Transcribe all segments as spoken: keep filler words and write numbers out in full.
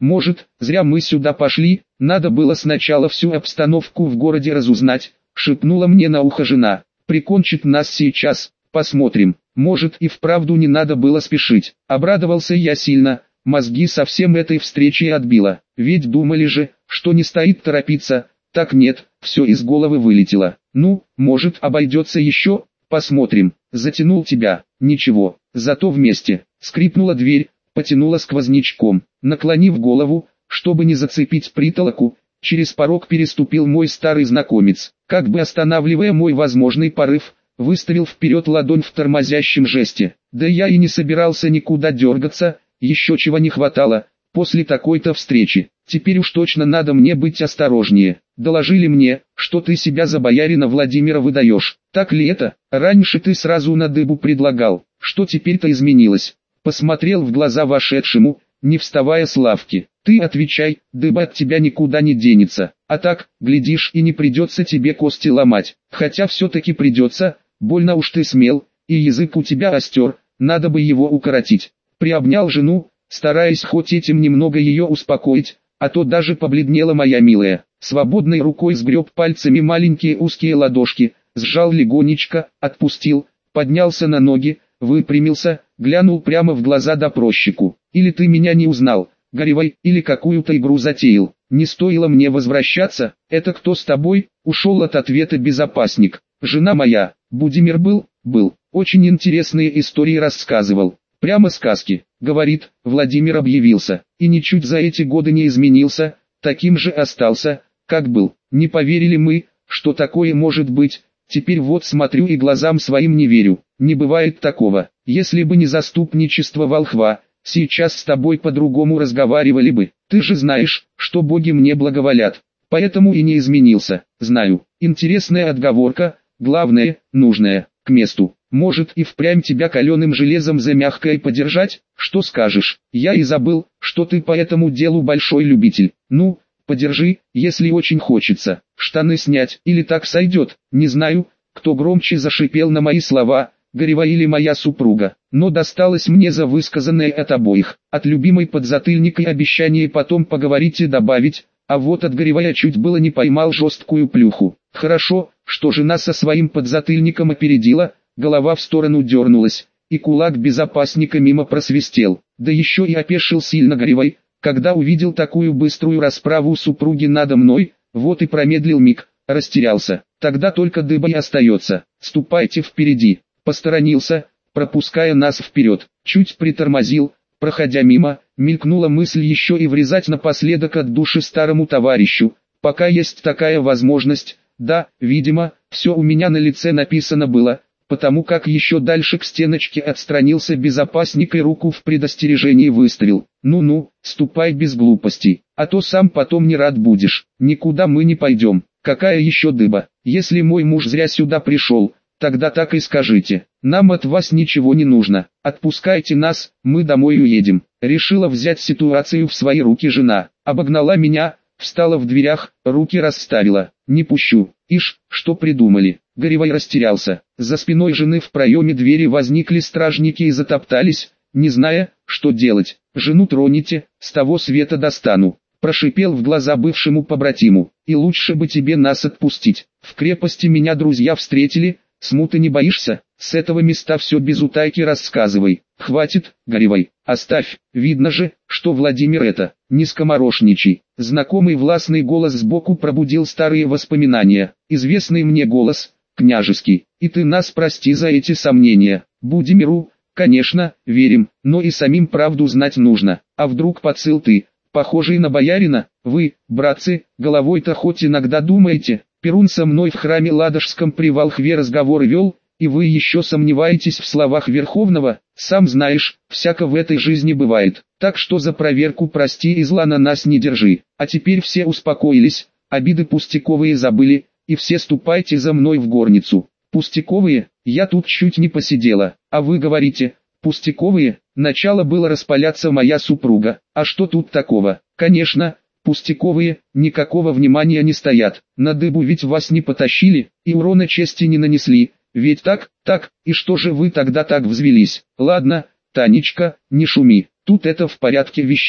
Может, зря мы сюда пошли, надо было сначала всю обстановку в городе разузнать, шепнула мне на ухо жена. Прикончит нас сейчас, посмотрим. Может, и вправду не надо было спешить. Обрадовался я сильно, мозги со всем этой встречей отбило. Ведь думали же, что не стоит торопиться. Так нет, все из головы вылетело. Ну, может, обойдется еще, посмотрим. Затянул тебя, ничего, зато вместе. Скрипнула дверь, потянула сквознячком. Наклонив голову, чтобы не зацепить притолоку, через порог переступил мой старый знакомец. Как бы останавливая мой возможный порыв, выставил вперед ладонь в тормозящем жесте. Да я и не собирался никуда дергаться, еще чего не хватало, после такой-то встречи. Теперь уж точно надо мне быть осторожнее. Доложили мне, что ты себя за боярина Владимира выдаешь. Так ли это? Раньше ты сразу на дыбу предлагал. Что теперь-то изменилось? Посмотрел в глаза вошедшему, не вставая с лавки. Ты отвечай, дыба от тебя никуда не денется. А так, глядишь, и не придется тебе кости ломать. Хотя все-таки придется, больно уж ты смел, и язык у тебя остер, надо бы его укоротить. Приобнял жену, стараясь хоть этим немного ее успокоить, а то даже побледнела моя милая. Свободной рукой сгреб пальцами маленькие узкие ладошки, сжал легонечко, отпустил, поднялся на ноги, выпрямился, глянул прямо в глаза допросчику. Или ты меня не узнал, горевай, или какую-то игру затеял. Не стоило мне возвращаться, это кто с тобой? Ушел от ответа безопасник. Жена моя, Будимир был, был, очень интересные истории рассказывал. Прямо сказки, говорит, Владимир объявился, и ничуть за эти годы не изменился, таким же остался, как был. Не поверили мы, что такое может быть, теперь вот смотрю и глазам своим не верю. Не бывает такого, если бы не заступничество волхва, сейчас с тобой по-другому разговаривали бы. Ты же знаешь, что боги мне благоволят, поэтому и не изменился. Знаю, интересная отговорка, главное, нужная, к месту. Может и впрямь тебя каленым железом за мягкое подержать? Что скажешь? Я и забыл, что ты по этому делу большой любитель. Ну, подержи, если очень хочется. Штаны снять или так сойдет. Не знаю, кто громче зашипел на мои слова, Горева или моя супруга. Но досталось мне за высказанное от обоих. От любимой подзатыльник и обещание потом поговорить и добавить. А вот от Горева я чуть было не поймал жесткую плюху. Хорошо, что жена со своим подзатыльником опередила. Голова в сторону дернулась, и кулак безопасника мимо просвистел. Да еще и опешил сильно Горевой, когда увидел такую быструю расправу супруги надо мной, вот и промедлил миг, растерялся. Тогда только дыба и остается. Ступайте впереди. Посторонился, пропуская нас вперед. Чуть притормозил, проходя мимо, мелькнула мысль еще и врезать напоследок от души старому товарищу, пока есть такая возможность. Да, видимо, все у меня на лице написано было, потому как еще дальше к стеночке отстранился безопасник и руку в предостережении выставил. Ну-ну, ступай без глупостей, а то сам потом не рад будешь. Никуда мы не пойдем. Какая еще дыба? Если мой муж зря сюда пришел, тогда так и скажите. Нам от вас ничего не нужно. Отпускайте нас, мы домой уедем. Решила взять ситуацию в свои руки жена. Обогнала меня, встала в дверях, руки расставила. Не пущу. Ишь, что придумали. Горевой растерялся. За спиной жены в проеме двери возникли стражники и затоптались, не зная, что делать. Жену троните, с того света достану. Прошипел в глаза бывшему побратиму. И лучше бы тебе нас отпустить. В крепости меня друзья встретили, смуты не боишься? С этого места все без утайки рассказывай. Хватит, Горевой, оставь. Видно же, что Владимир это, не скоморошничай. Знакомый властный голос сбоку пробудил старые воспоминания. Известный мне голос, княжеский. И ты нас прости за эти сомнения. Будимиру, конечно, верим, но и самим правду знать нужно. А вдруг подцил ты, похожий на боярина? Вы, братцы, головой-то хоть иногда думаете? Перун со мной в храме Ладожском при волхве разговор вел, и вы еще сомневаетесь в словах Верховного? Сам знаешь, всяко в этой жизни бывает. Так что за проверку прости и зла на нас не держи. А теперь все успокоились, обиды пустяковые забыли, и все ступайте за мной в горницу. Пустяковые? Я тут чуть не посидела, а вы говорите, пустяковые? Начало было распаляться моя супруга. А что тут такого? Конечно, пустяковые, никакого внимания не стоят. На дыбу ведь вас не потащили, и урона чести не нанесли. Ведь так, так, и что же вы тогда так взвелись? Ладно, Танечка, не шуми, тут это в порядке вещей.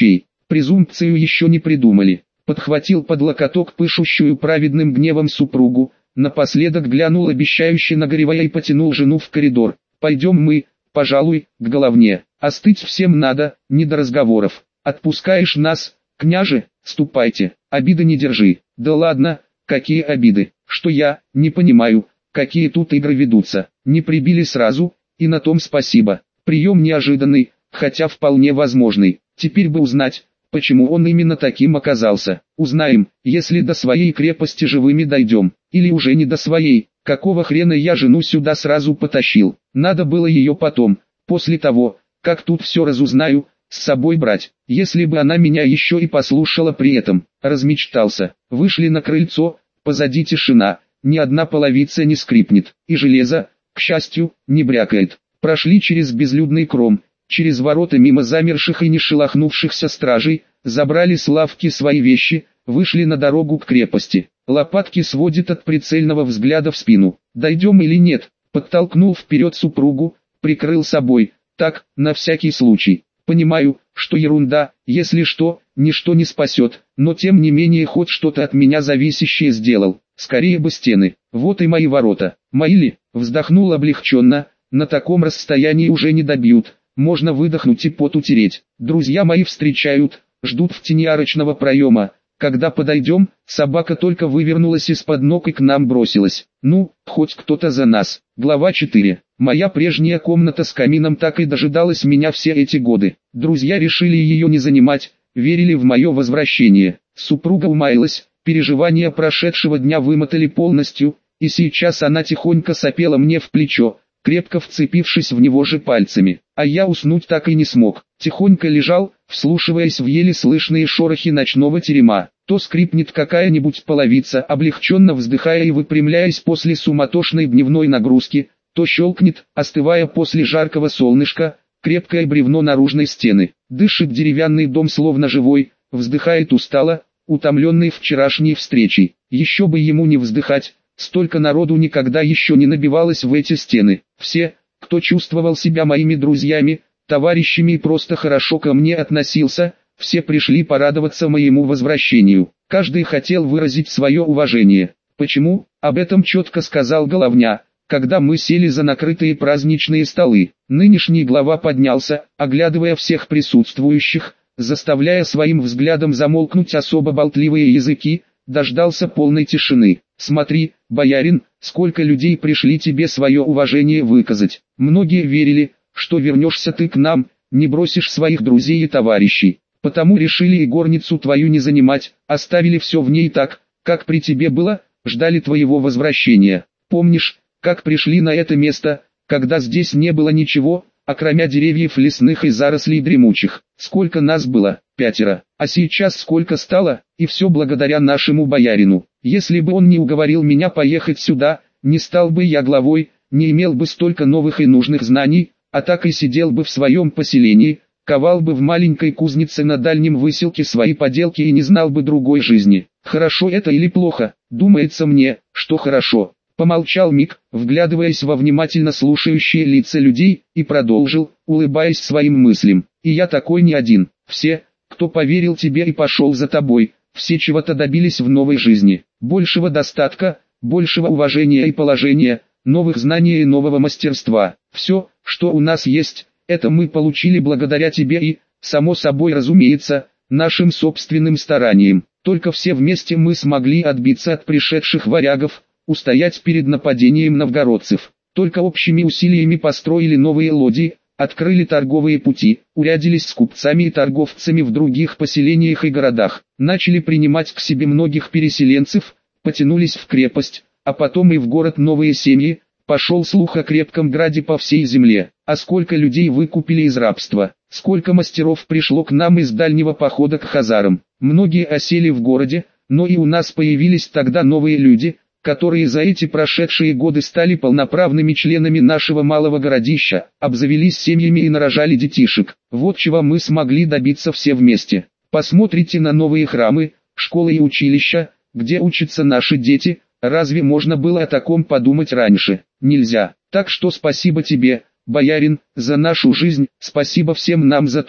презумпцию еще не придумали. Подхватил под локоток пышущую праведным гневом супругу, напоследок глянул обещающе на Горевая и потянул жену в коридор. «Пойдем мы, пожалуй, к головне. Остыть всем надо, не до разговоров. Отпускаешь нас, княже? Ступайте, обиды не держи». «Да ладно, какие обиды, что я, не понимаю, какие тут игры ведутся. Не прибили сразу, и на том спасибо. Прием неожиданный, хотя вполне возможный. Теперь бы узнать, почему он именно таким оказался. Узнаем, если до своей крепости живыми дойдем. Или уже не до своей. Какого хрена я жену сюда сразу потащил? Надо было ее потом, после того, как тут все разузнаю, с собой брать. Если бы она меня еще и послушала при этом». Размечтался. Вышли на крыльцо, позади тишина, ни одна половица не скрипнет, и железо, к счастью, не брякает. Прошли через безлюдный кром, через ворота мимо замерших и не шелохнувшихся стражей, забрали с лавки свои вещи, вышли на дорогу к крепости. Лопатки сводит от прицельного взгляда в спину. «Дойдем или нет?» Подтолкнул вперед супругу, прикрыл собой, так, на всякий случай. «Понимаю, что ерунда, если что, ничто не спасет, но тем не менее хоть что-то от меня зависящее сделал. Скорее бы стены. Вот и мои ворота. Мои ли?» Вздохнул облегченно. «На таком расстоянии уже не добьют. Можно выдохнуть и пот утереть. Друзья мои встречают, ждут в тени арочного проема. Когда подойдем, собака только вывернулась из-под ног и к нам бросилась. Ну, хоть кто-то за нас». Глава четыре. Моя прежняя комната с камином так и дожидалась меня все эти годы. Друзья решили ее не занимать, верили в мое возвращение. Супруга умаялась, переживания прошедшего дня вымотали полностью, и сейчас она тихонько сопела мне в плечо, крепко вцепившись в него же пальцами. А я уснуть так и не смог. Тихонько лежал, вслушиваясь в еле слышные шорохи ночного терема. То скрипнет какая-нибудь половица, облегченно вздыхая и выпрямляясь после суматошной дневной нагрузки, то щелкнет, остывая после жаркого солнышка, крепкое бревно наружной стены. Дышит деревянный дом словно живой, вздыхает устало, утомленный вчерашней встречей. Еще бы ему не вздыхать, столько народу никогда еще не набивалось в эти стены. Все, кто чувствовал себя моими друзьями, товарищами и просто хорошо ко мне относился, все пришли порадоваться моему возвращению. Каждый хотел выразить свое уважение. Почему? Об этом четко сказал Головня, когда мы сели за накрытые праздничные столы. Нынешний глава поднялся, оглядывая всех присутствующих, заставляя своим взглядом замолкнуть особо болтливые языки, дождался полной тишины. «Смотри, боярин, сколько людей пришли тебе свое уважение выказать. Многие верили, что вернешься ты к нам, не бросишь своих друзей и товарищей. Потому решили и горницу твою не занимать, оставили все в ней так, как при тебе было, ждали твоего возвращения. Помнишь, как пришли на это место, когда здесь не было ничего, окромя деревьев лесных и зарослей дремучих? Сколько нас было? Пятеро. А сейчас сколько стало? И все благодаря нашему боярину. Если бы он не уговорил меня поехать сюда, не стал бы я главой, не имел бы столько новых и нужных знаний, а так и сидел бы в своем поселении, ковал бы в маленькой кузнице на дальнем выселке свои поделки и не знал бы другой жизни. Хорошо это или плохо? Думается мне, что хорошо». Помолчал миг, вглядываясь во внимательно слушающие лица людей, и продолжил, улыбаясь своим мыслям. «И я такой не один. Все, кто поверил тебе и пошел за тобой, все чего-то добились в новой жизни. Большего достатка, большего уважения и положения, новых знаний и нового мастерства. Все, что у нас есть, это мы получили благодаря тебе и, само собой разумеется, нашим собственным стараниям. Только все вместе мы смогли отбиться от пришедших варягов, устоять перед нападением новгородцев. Только общими усилиями построили новые лодии, открыли торговые пути, урядились с купцами и торговцами в других поселениях и городах, начали принимать к себе многих переселенцев, потянулись в крепость, а потом и в город новые семьи. Пошел слух о крепком граде по всей земле. А сколько людей выкупили из рабства, сколько мастеров пришло к нам из дальнего похода к хазарам. Многие осели в городе, но и у нас появились тогда новые люди, которые за эти прошедшие годы стали полноправными членами нашего малого городища, обзавелись семьями и нарожали детишек. Вот чего мы смогли добиться все вместе. Посмотрите на новые храмы, школы и училища, где учатся наши дети. Разве можно было о таком подумать раньше? Нельзя. Так что спасибо тебе, боярин, за нашу жизнь, спасибо всем нам за то,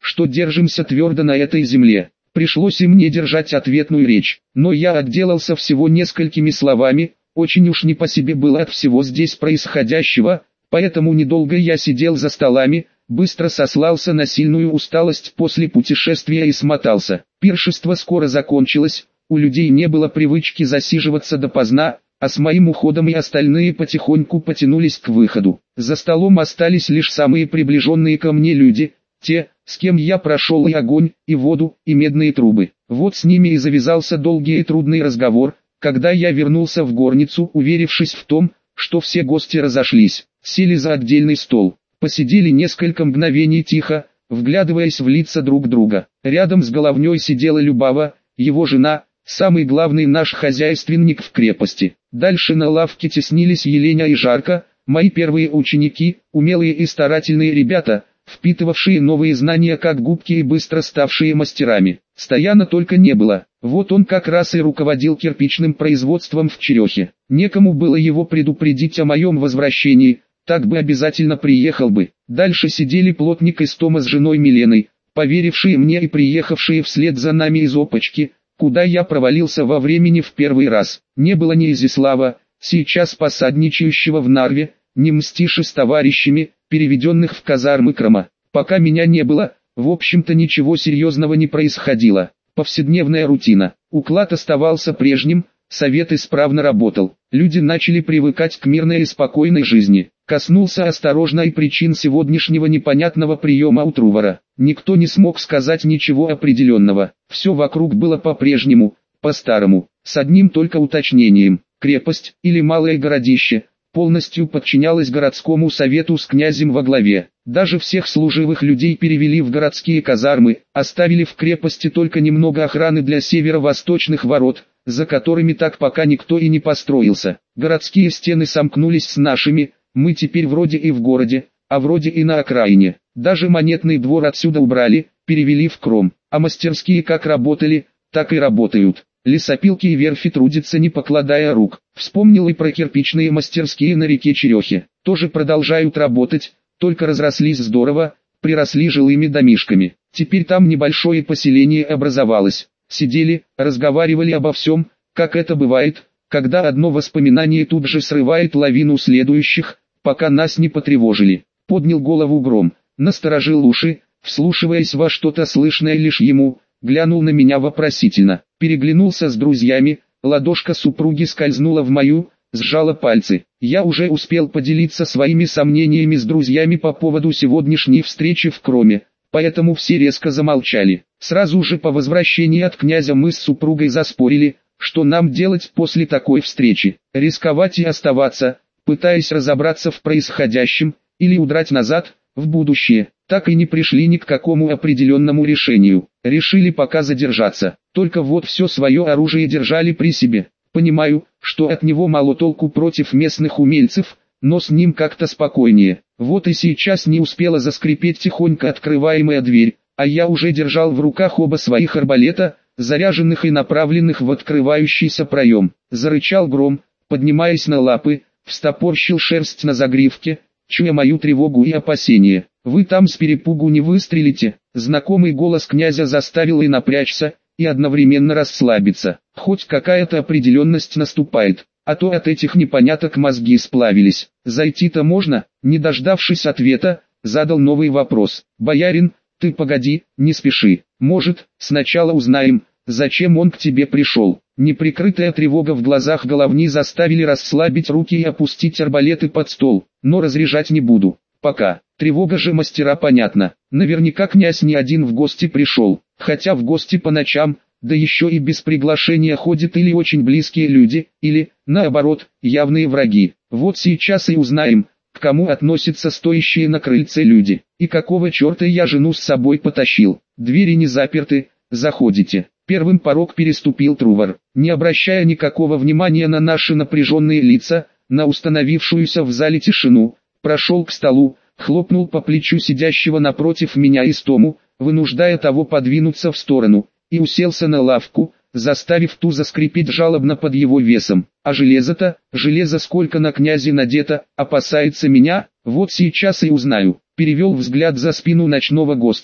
что держимся твердо на этой земле. Пришлось и мне держать ответную речь, но я отделался всего несколькими словами, очень уж не по себе было от всего здесь происходящего, поэтому недолго я сидел за столами, быстро сослался на сильную усталость после путешествия и смотался. Пиршество скоро закончилось, у людей не было привычки засиживаться допоздна, а с моим уходом и остальные потихоньку потянулись к выходу. За столом остались лишь самые приближенные ко мне люди, те, с кем я прошел и огонь, и воду, и медные трубы. Вот с ними и завязался долгий и трудный разговор, когда я вернулся в горницу, уверившись в том, что все гости разошлись, сели за отдельный стол, посидели несколько мгновений тихо, вглядываясь в лица друг друга. Рядом с головней сидела Любава, его жена, самый главный наш хозяйственник в крепости. Дальше на лавке теснились Еленя и Жарко, мои первые ученики, умелые и старательные ребята, впитывавшие новые знания как губки и быстро ставшие мастерами. Стояна только не было, вот он как раз и руководил кирпичным производством в Черехе. Некому было его предупредить о моем возвращении, так бы обязательно приехал бы. Дальше сидели плотник Истома с женой Миленой, поверившие мне и приехавшие вслед за нами из Опочки, куда я провалился во времени в первый раз. Не было ни Изяслава, сейчас посадничающего в Нарве, ни Мстиши с товарищами, переведенных в казармы Крыма. Пока меня не было, в общем-то ничего серьезного не происходило. Повседневная рутина. Уклад оставался прежним, совет исправно работал. Люди начали привыкать к мирной и спокойной жизни. Коснулся осторожно и причин сегодняшнего непонятного приема у Трувора. Никто не смог сказать ничего определенного. Все вокруг было по-прежнему, по-старому, с одним только уточнением. Крепость, или малое городище, полностью подчинялась городскому совету с князем во главе. Даже всех служивых людей перевели в городские казармы, оставили в крепости только немного охраны для северо-восточных ворот, за которыми так пока никто и не построился. Городские стены сомкнулись с нашими, мы теперь вроде и в городе, а вроде и на окраине. Даже монетный двор отсюда убрали, перевели в Кром, а мастерские как работали, так и работают. Лесопилки и верфи трудятся не покладая рук. Вспомнил и про кирпичные мастерские на реке Черехе. Тоже продолжают работать, только разрослись здорово, приросли жилыми домишками. Теперь там небольшое поселение образовалось. Сидели, разговаривали обо всем, как это бывает, когда одно воспоминание тут же срывает лавину следующих, пока нас не потревожили. Поднял голову Гром, насторожил уши, вслушиваясь во что-то слышное лишь ему, глянул на меня вопросительно, переглянулся с друзьями, ладошка супруги скользнула в мою, сжала пальцы. Я уже успел поделиться своими сомнениями с друзьями по поводу сегодняшней встречи в Кроме, поэтому все резко замолчали. Сразу же по возвращении от князя мы с супругой заспорили, что нам делать после такой встречи, рисковать и оставаться, пытаясь разобраться в происходящем, или удрать назад, в будущее. Так и не пришли ни к какому определенному решению. Решили пока задержаться, только вот все свое оружие держали при себе. Понимаю, что от него мало толку против местных умельцев, но с ним как-то спокойнее. Вот и сейчас не успела заскрипеть тихонько открываемая дверь, а я уже держал в руках оба своих арбалета, заряженных и направленных в открывающийся проем. Зарычал Гром, поднимаясь на лапы, встопорщил шерсть на загривке, чуя мою тревогу и опасения. «Вы там с перепугу не выстрелите», знакомый голос князя заставил и напрячься, и одновременно расслабиться. Хоть какая-то определенность наступает, а то от этих непоняток мозги сплавились. «Зайти-то можно?» Не дождавшись ответа, задал новый вопрос. «Боярин, ты погоди, не спеши. Может, сначала узнаем, зачем он к тебе пришел». Неприкрытая тревога в глазах головни заставили расслабить руки и опустить арбалеты под стол, но разряжать не буду. Пока. Тревога же мастера понятна. Наверняка князь не один в гости пришел, хотя в гости по ночам, да еще и без приглашения ходят или очень близкие люди, или, наоборот, явные враги. Вот сейчас и узнаем, к кому относятся стоящие на крыльце люди, и какого черта я жену с собой потащил. Двери не заперты, заходите. Первым порог переступил Трувор, не обращая никакого внимания на наши напряженные лица, на установившуюся в зале тишину, прошел к столу, хлопнул по плечу сидящего напротив меня Истому, вынуждая того подвинуться в сторону, и уселся на лавку, заставив ту заскрипеть жалобно под его весом. А железо-то, железо сколько на князе надето, опасается меня, вот сейчас и узнаю. Перевел взгляд за спину ночного гостя,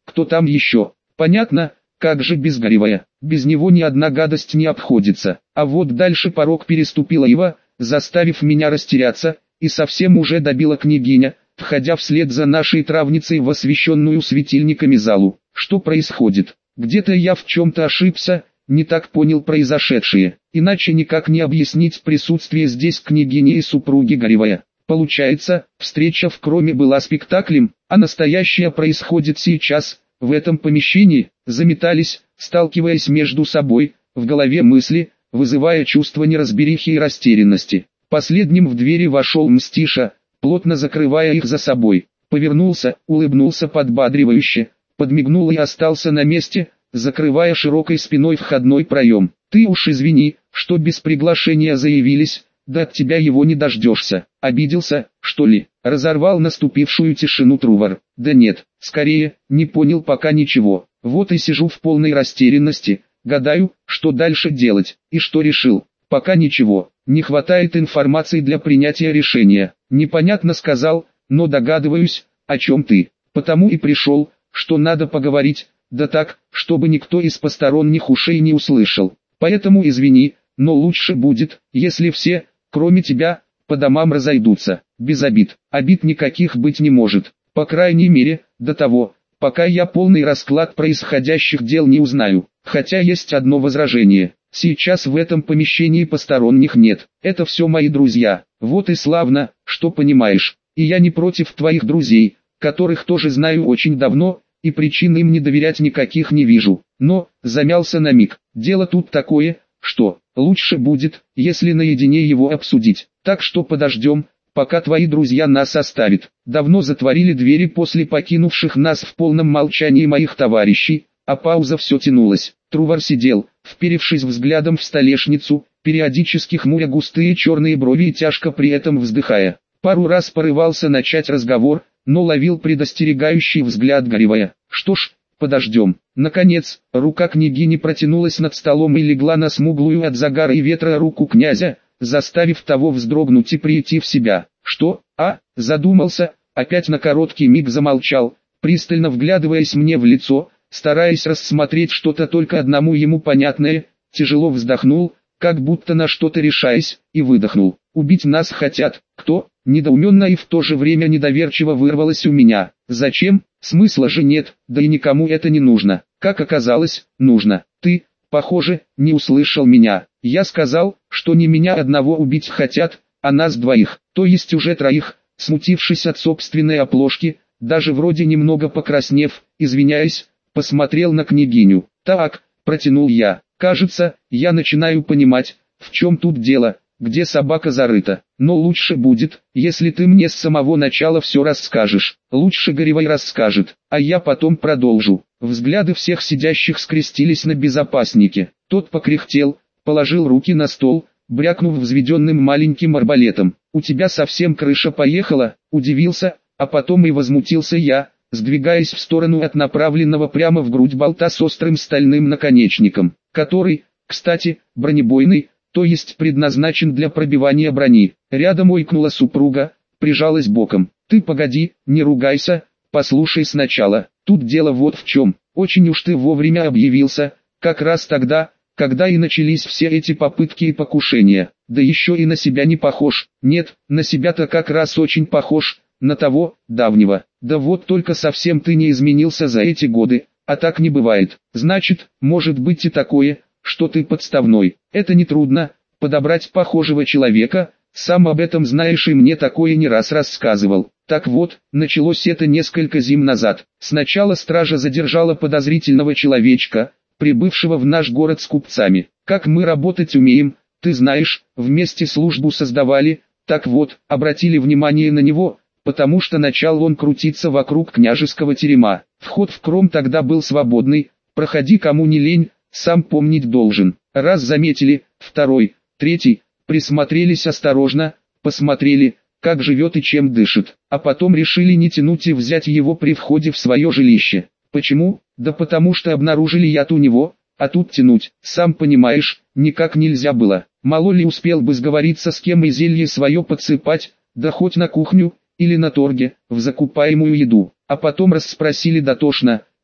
кто там еще? Понятно, как же без Горевая, без него ни одна гадость не обходится. А вот дальше порог переступила Ива, заставив меня растеряться, и совсем уже добила княгиня, входя вслед за нашей травницей в освещенную светильниками залу. Что происходит? Где-то я в чем-то ошибся, не так понял произошедшее, иначе никак не объяснить присутствие здесь княгини и супруги Горевая. Получается, встреча в Кроме была спектаклем, а настоящее происходит сейчас, в этом помещении. Заметались, сталкиваясь между собой, в голове мысли, вызывая чувство неразберихи и растерянности. Последним в двери вошел Мстиша, плотно закрывая их за собой. Повернулся, улыбнулся подбадривающе, подмигнул и остался на месте, закрывая широкой спиной входной проем. «Ты уж извини, что без приглашения заявились, да от тебя его не дождешься. Обиделся, что ли?» Разорвал наступившую тишину Трувор. «Да нет, скорее, не понял пока ничего. Вот и сижу в полной растерянности, гадаю, что дальше делать, и что решил. Пока ничего, не хватает информации для принятия решения. Непонятно сказал, но догадываюсь, о чем ты. Потому и пришел, что надо поговорить, да так, чтобы никто из посторонних ушей не услышал. Поэтому извини, но лучше будет, если все, кроме тебя, по домам разойдутся. Без обид. Обид никаких быть не может. По крайней мере, до того, пока я полный расклад происходящих дел не узнаю. Хотя есть одно возражение. Сейчас в этом помещении посторонних нет. Это все мои друзья. Вот и славно, что понимаешь. И я не против твоих друзей, которых тоже знаю очень давно, и причин им не доверять никаких не вижу. Но, замялся на миг, дело тут такое, что лучше будет, если наедине его обсудить. Так что подождем, пока твои друзья нас оставят. Давно затворили двери после покинувших нас в полном молчании моих товарищей, а пауза все тянулась. Трувор сидел, вперевшись взглядом в столешницу, периодически хмуря густые черные брови и тяжко при этом вздыхая. Пару раз порывался начать разговор, но ловил предостерегающий взгляд Горевая. Что ж, подождем. Наконец, рука княгини протянулась над столом и легла на смуглую от загара и ветра руку князя, заставив того вздрогнуть и прийти в себя. Что? А? Задумался, опять на короткий миг замолчал, пристально вглядываясь мне в лицо, стараясь рассмотреть что-то только одному ему понятное, тяжело вздохнул, как будто на что-то решаясь, и выдохнул. «Убить нас хотят. Кто?» Недоуменно и в то же время недоверчиво вырвалось у меня. «Зачем? Смысла же нет, да и никому это не нужно». Как оказалось, нужно. Ты, похоже, не услышал меня. Я сказал, что не меня одного убить хотят, а нас двоих, то есть уже троих. Смутившись от собственной оплошки, даже вроде немного покраснев, извиняясь, посмотрел на княгиню. «Так», — протянул я, — «кажется, я начинаю понимать, в чем тут дело, где собака зарыта. Но лучше будет, если ты мне с самого начала все расскажешь. Лучше Горевой расскажет, а я потом продолжу». Взгляды всех сидящих скрестились на безопаснике. Тот покряхтел, положил руки на стол, брякнув взведенным маленьким арбалетом. «У тебя совсем крыша поехала?» — удивился, а потом и возмутился я, сдвигаясь в сторону от направленного прямо в грудь болта с острым стальным наконечником, который, кстати, бронебойный, то есть предназначен для пробивания брони. Рядом ойкнула супруга, прижалась боком. «Ты погоди, не ругайся, послушай сначала. Тут дело вот в чем. Очень уж ты вовремя объявился, как раз тогда, когда и начались все эти попытки и покушения. Да еще и на себя не похож. Нет, на себя-то как раз очень похож, на того, давнего. Да вот только совсем ты не изменился за эти годы, а так не бывает. Значит, может быть и такое, что ты подставной. Это нетрудно, подобрать похожего человека, сам об этом знаешь и мне такое не раз рассказывал. Так вот, началось это несколько зим назад. Сначала стража задержала подозрительного человечка, прибывшего в наш город с купцами. Как мы работать умеем, ты знаешь, вместе службу создавали, так вот, обратили внимание на него, потому что начал он крутиться вокруг княжеского терема. Вход в Кром тогда был свободный, проходи кому не лень, сам помнить должен. Раз заметили, второй, третий, присмотрелись осторожно, посмотрели, как живет и чем дышит, а потом решили не тянуть и взять его при входе в свое жилище. Почему? Да потому что обнаружили яд у него, а тут тянуть, сам понимаешь, никак нельзя было. Мало ли успел бы сговориться с кем и зелье свое подсыпать, да хоть на кухню, или на торге, в закупаемую еду, а потом расспросили дотошно,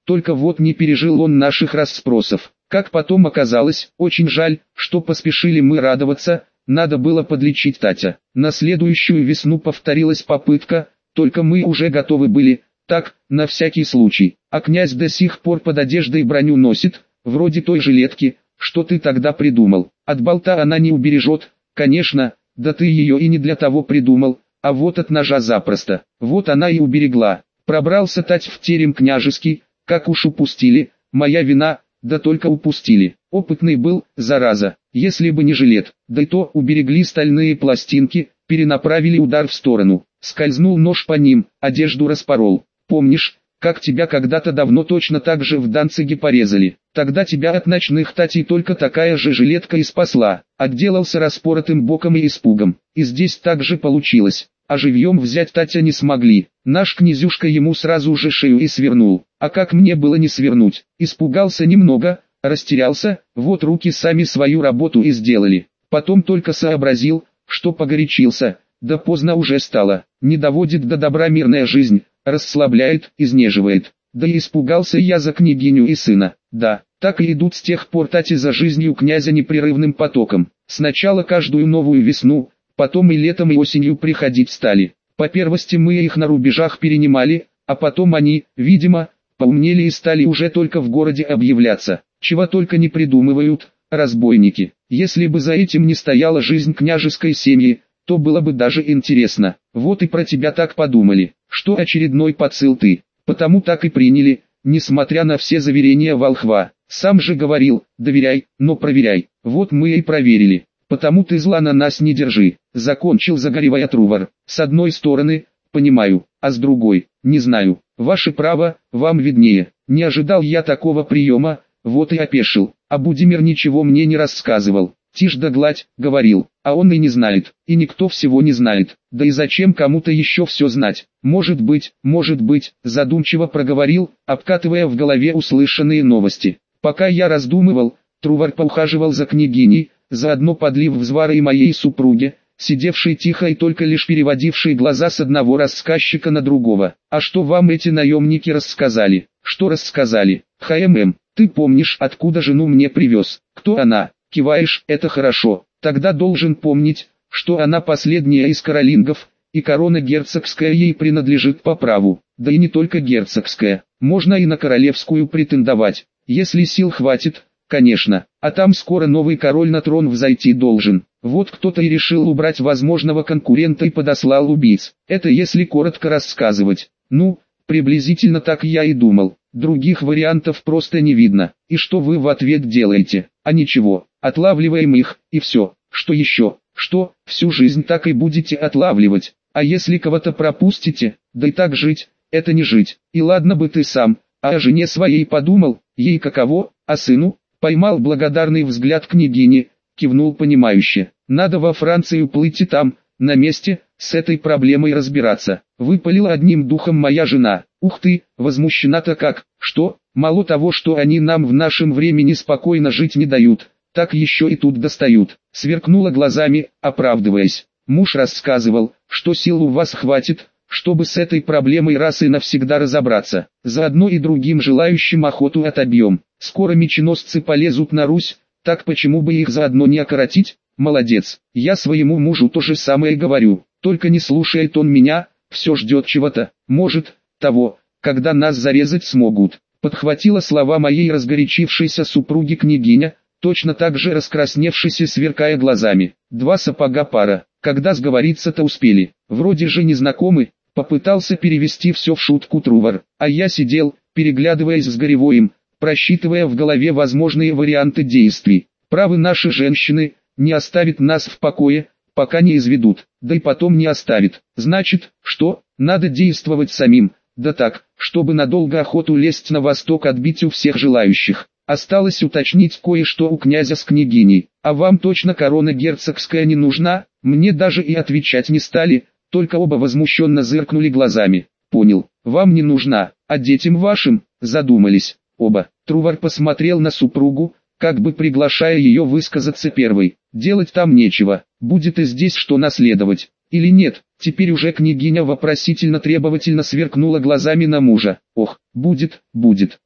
только вот не пережил он наших расспросов. Как потом оказалось, очень жаль, что поспешили мы радоваться, надо было подлечить Татя. На следующую весну повторилась попытка, только мы уже готовы были, так, на всякий случай. А князь до сих пор под одеждой броню носит, вроде той жилетки, что ты тогда придумал. От болта она не убережет, конечно, да ты ее и не для того придумал, а вот от ножа запросто. Вот она и уберегла. Пробрался Тать в терем княжеский, как уж упустили, моя вина, да только упустили. Опытный был, зараза, если бы не жилет, да и то уберегли стальные пластинки, перенаправили удар в сторону. Скользнул нож по ним, одежду распорол. Помнишь, как тебя когда-то давно точно так же в Данциге порезали? Тогда тебя от ночных татей только такая же жилетка и спасла. Отделался распоротым боком и испугом. И здесь так же получилось. А живьем взять Татя не смогли. Наш князюшка ему сразу же шею и свернул. А как мне было не свернуть? Испугался немного, растерялся, вот руки сами свою работу и сделали. Потом только сообразил, что погорячился, да поздно уже стало. Не доводит до добра мирная жизнь, расслабляет, изнеживает. Да и испугался я за княгиню и сына. Да, так и идут с тех пор тати за жизнью князя непрерывным потоком. Сначала каждую новую весну, потом и летом и осенью приходить стали. По первости мы их на рубежах перенимали, а потом они, видимо, поумнели и стали уже только в городе объявляться. Чего только не придумывают, разбойники. Если бы за этим не стояла жизнь княжеской семьи, то было бы даже интересно. Вот и про тебя так подумали, что очередной подсыл ты. Потому так и приняли, несмотря на все заверения волхва. Сам же говорил, доверяй, но проверяй. Вот мы и проверили. Потому ты зла на нас не держи. Закончил загоревая Трувор. С одной стороны, понимаю, а с другой, не знаю. Ваше право, вам виднее. Не ожидал я такого приема, вот и опешил. А Будимир ничего мне не рассказывал. Тишь да гладь, говорил, а он и не знает, и никто всего не знает, да и зачем кому-то еще все знать. Может быть, может быть, задумчиво проговорил, обкатывая в голове услышанные новости. Пока я раздумывал, Трувор поухаживал за княгиней, заодно подлив взвара и моей супруге, сидевшей тихо и только лишь переводившей глаза с одного рассказчика на другого. А что вам эти наемники рассказали? Что рассказали? ХММ, ты помнишь, откуда жену мне привез? Кто она? Киваешь, это хорошо. Тогда должен помнить, что она последняя из каролингов, и корона герцогская ей принадлежит по праву. Да и не только герцогская, можно и на королевскую претендовать, если сил хватит, конечно. А там скоро новый король на трон взойти должен. Вот кто-то и решил убрать возможного конкурента и подослал убийц. Это если коротко рассказывать. Ну, приблизительно так я и думал. Других вариантов просто не видно. И что вы в ответ делаете? А ничего, отлавливаем их, и все. Что еще? Что, всю жизнь так и будете отлавливать? А если кого-то пропустите, да и так жить, это не жить. И ладно бы ты сам, а о жене своей подумал, ей каково, а сыну? Поймал благодарный взгляд княгини, кивнул понимающе. Надо во Францию плыть и там, на месте, с этой проблемой разбираться. Выпалила одним духом моя жена. Ух ты, возмущена-то как, что, мало того, что они нам в нашем времени спокойно жить не дают, так еще и тут достают. Сверкнула глазами, оправдываясь. Муж рассказывал, что сил у вас хватит, чтобы с этой проблемой раз и навсегда разобраться. Заодно и другим желающим охоту отобьем. Скоро меченосцы полезут на Русь, так почему бы их заодно не окоротить? Молодец, я своему мужу то же самое говорю, только не слушает он меня, все ждет чего-то, может, того, когда нас зарезать смогут. Подхватила слова моей разгорячившейся супруги княгиня, точно так же раскрасневшись, сверкая глазами. Два сапога пара, когда сговориться-то успели, вроде же не знакомы, попытался перевести все в шутку Трувор, а я сидел, переглядываясь с Горевоем, просчитывая в голове возможные варианты действий. Правы наши женщины, не оставит нас в покое, пока не изведут, да и потом не оставит. Значит, что, надо действовать самим, да так, чтобы надолго охоту лезть на восток отбить у всех желающих. Осталось уточнить кое-что у князя с княгиней. А вам точно корона герцогская не нужна? Мне даже и отвечать не стали, только оба возмущенно зыркнули глазами. Понял, вам не нужна, а детям вашим, задумались. Оба. Трувор посмотрел на супругу, как бы приглашая ее высказаться первой. Делать там нечего, будет и здесь что наследовать. Или нет, теперь уже княгиня вопросительно требовательно сверкнула глазами на мужа. Ох, будет, будет.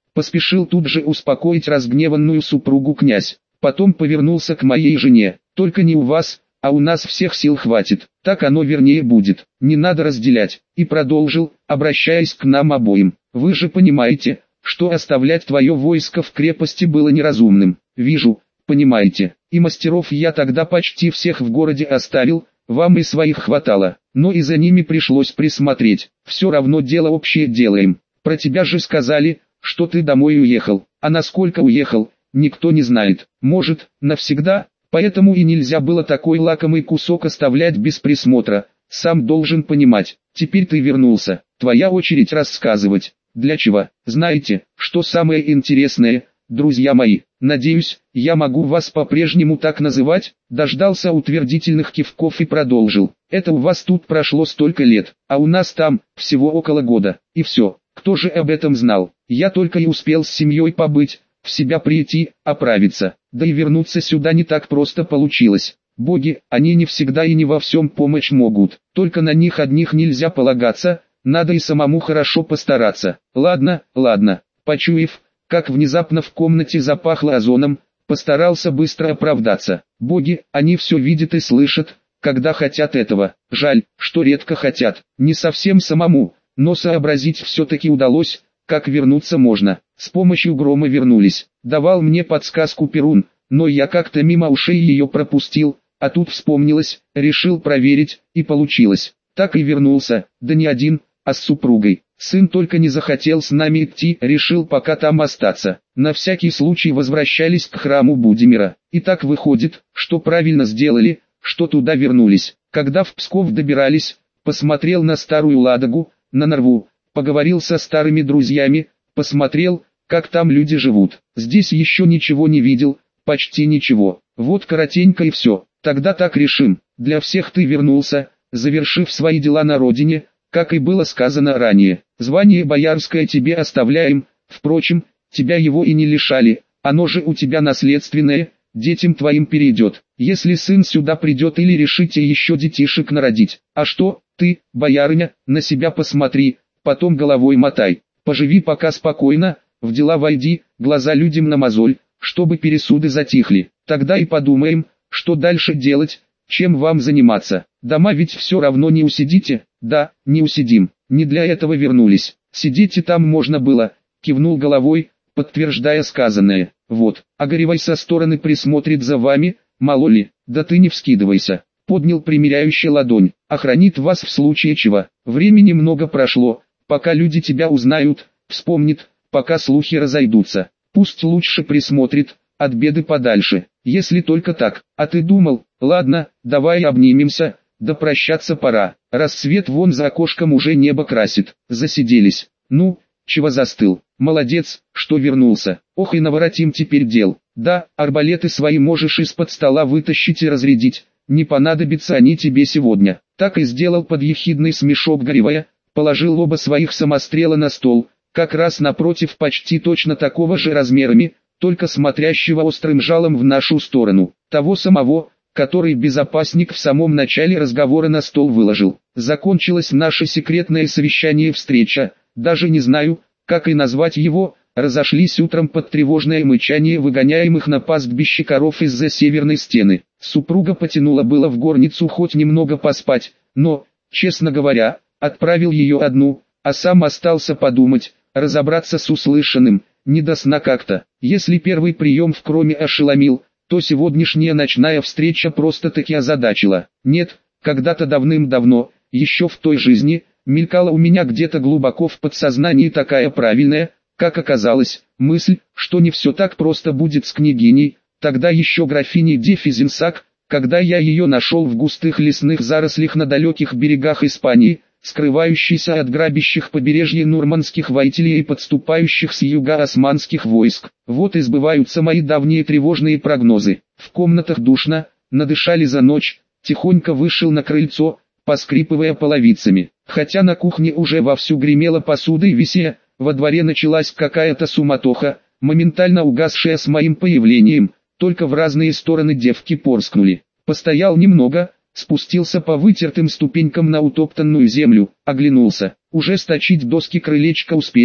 Поспешил тут же успокоить разгневанную супругу князь. Потом повернулся к моей жене. Только не у вас, а у нас всех сил хватит, так оно вернее будет, не надо разделять. И продолжил, обращаясь к нам обоим. Вы же понимаете, что оставлять твое войско в крепости было неразумным. Вижу, понимаете, и мастеров я тогда почти всех в городе оставил, вам и своих хватало, но и за ними пришлось присмотреть. Все равно дело общее делаем. Про тебя же сказали, что ты домой уехал, а насколько уехал, никто не знает. Может, навсегда, поэтому и нельзя было такой лакомый кусок оставлять без присмотра. Сам должен понимать, теперь ты вернулся, твоя очередь рассказывать. Для чего? Знаете, что самое интересное, друзья мои? Надеюсь, я могу вас по-прежнему так называть? Дождался утвердительных кивков и продолжил. Это у вас тут прошло столько лет, а у нас там всего около года. И все. Кто же об этом знал? Я только и успел с семьей побыть, в себя прийти, оправиться. Да и вернуться сюда не так просто получилось. Боги, они не всегда и не во всем помочь могут. Только на них одних нельзя полагаться, надо и самому хорошо постараться. Ладно, ладно. Почуяв, как внезапно в комнате запахло озоном, постарался быстро оправдаться. Боги, они все видят и слышат, когда хотят этого. Жаль, что редко хотят. Не совсем самому, но сообразить все-таки удалось, как вернуться можно. С помощью грома вернулись. Давал мне подсказку Перун, но я как-то мимо ушей ее пропустил, а тут вспомнилось, решил проверить, и получилось. Так и вернулся, да не один, а с супругой. Сын только не захотел с нами идти, решил пока там остаться. На всякий случай возвращались к храму Будимира. И так выходит, что правильно сделали, что туда вернулись. Когда в Псков добирались, посмотрел на старую Ладогу, на Нарву, поговорил со старыми друзьями, посмотрел, как там люди живут. Здесь еще ничего не видел, почти ничего. Вот коротенько и все. Тогда так решим. Для всех ты вернулся, завершив свои дела на родине, как и было сказано ранее. Звание боярское тебе оставляем, впрочем, тебя его и не лишали, оно же у тебя наследственное, детям твоим перейдет. Если сын сюда придет или решите еще детишек народить. А что, ты, боярыня, на себя посмотри, потом головой мотай. Поживи пока спокойно, в дела войди, глаза людям намазоль, чтобы пересуды затихли. Тогда и подумаем, что дальше делать, чем вам заниматься. Дома ведь все равно не усидите. Да, не усидим, не для этого вернулись. Сидеть и там можно было, кивнул головой, подтверждая сказанное. Вот, а Горевай со стороны присмотрит за вами, мало ли, да ты не вскидывайся. Поднял примиряющий ладонь, охранит вас в случае чего. Времени много прошло, пока люди тебя узнают, вспомнит, пока слухи разойдутся. Пусть лучше присмотрит, от беды подальше, если только так. А ты думал, ладно, давай обнимемся, да прощаться пора. Рассвет вон за окошком уже небо красит. Засиделись. Ну, чего застыл? Молодец, что вернулся. Ох и наворотим теперь дел. Да, арбалеты свои можешь из-под стола вытащить и разрядить. Не понадобятся они тебе сегодня. Так и сделал под ехидный смешок Горевая, положил оба своих самострела на стол, как раз напротив почти точно такого же размерами, только смотрящего острым жалом в нашу сторону. Того самого, который безопасник в самом начале разговора на стол выложил. Закончилось наше секретное совещание встреча, даже не знаю, как и назвать его, разошлись утром под тревожное мычание выгоняемых на пастбище коров из-за северной стены. Супруга потянула было в горницу хоть немного поспать, но, честно говоря, отправил ее одну, а сам остался подумать, разобраться с услышанным, не до сна как-то. Если первый прием в Кроме ошеломил, то сегодняшняя ночная встреча просто-таки озадачила. Нет, когда-то давным-давно, еще в той жизни, мелькала у меня где-то глубоко в подсознании такая правильная, как оказалось, мысль, что не все так просто будет с княгиней, тогда еще графиней де Физенсак, когда я ее нашел в густых лесных зарослях на далеких берегах Испании, скрывающийся от грабящих побережье нурманских воителей и подступающих с юга османских войск. Вот и сбываются мои давние тревожные прогнозы. В комнатах душно, надышали за ночь, тихонько вышел на крыльцо, поскрипывая половицами. Хотя на кухне уже вовсю гремела посуда и висия, во дворе началась какая-то суматоха, моментально угасшая с моим появлением, только в разные стороны девки порскнули. Постоял немного, спустился по вытертым ступенькам на утоптанную землю, оглянулся. Уже сточить доски крылечка успели,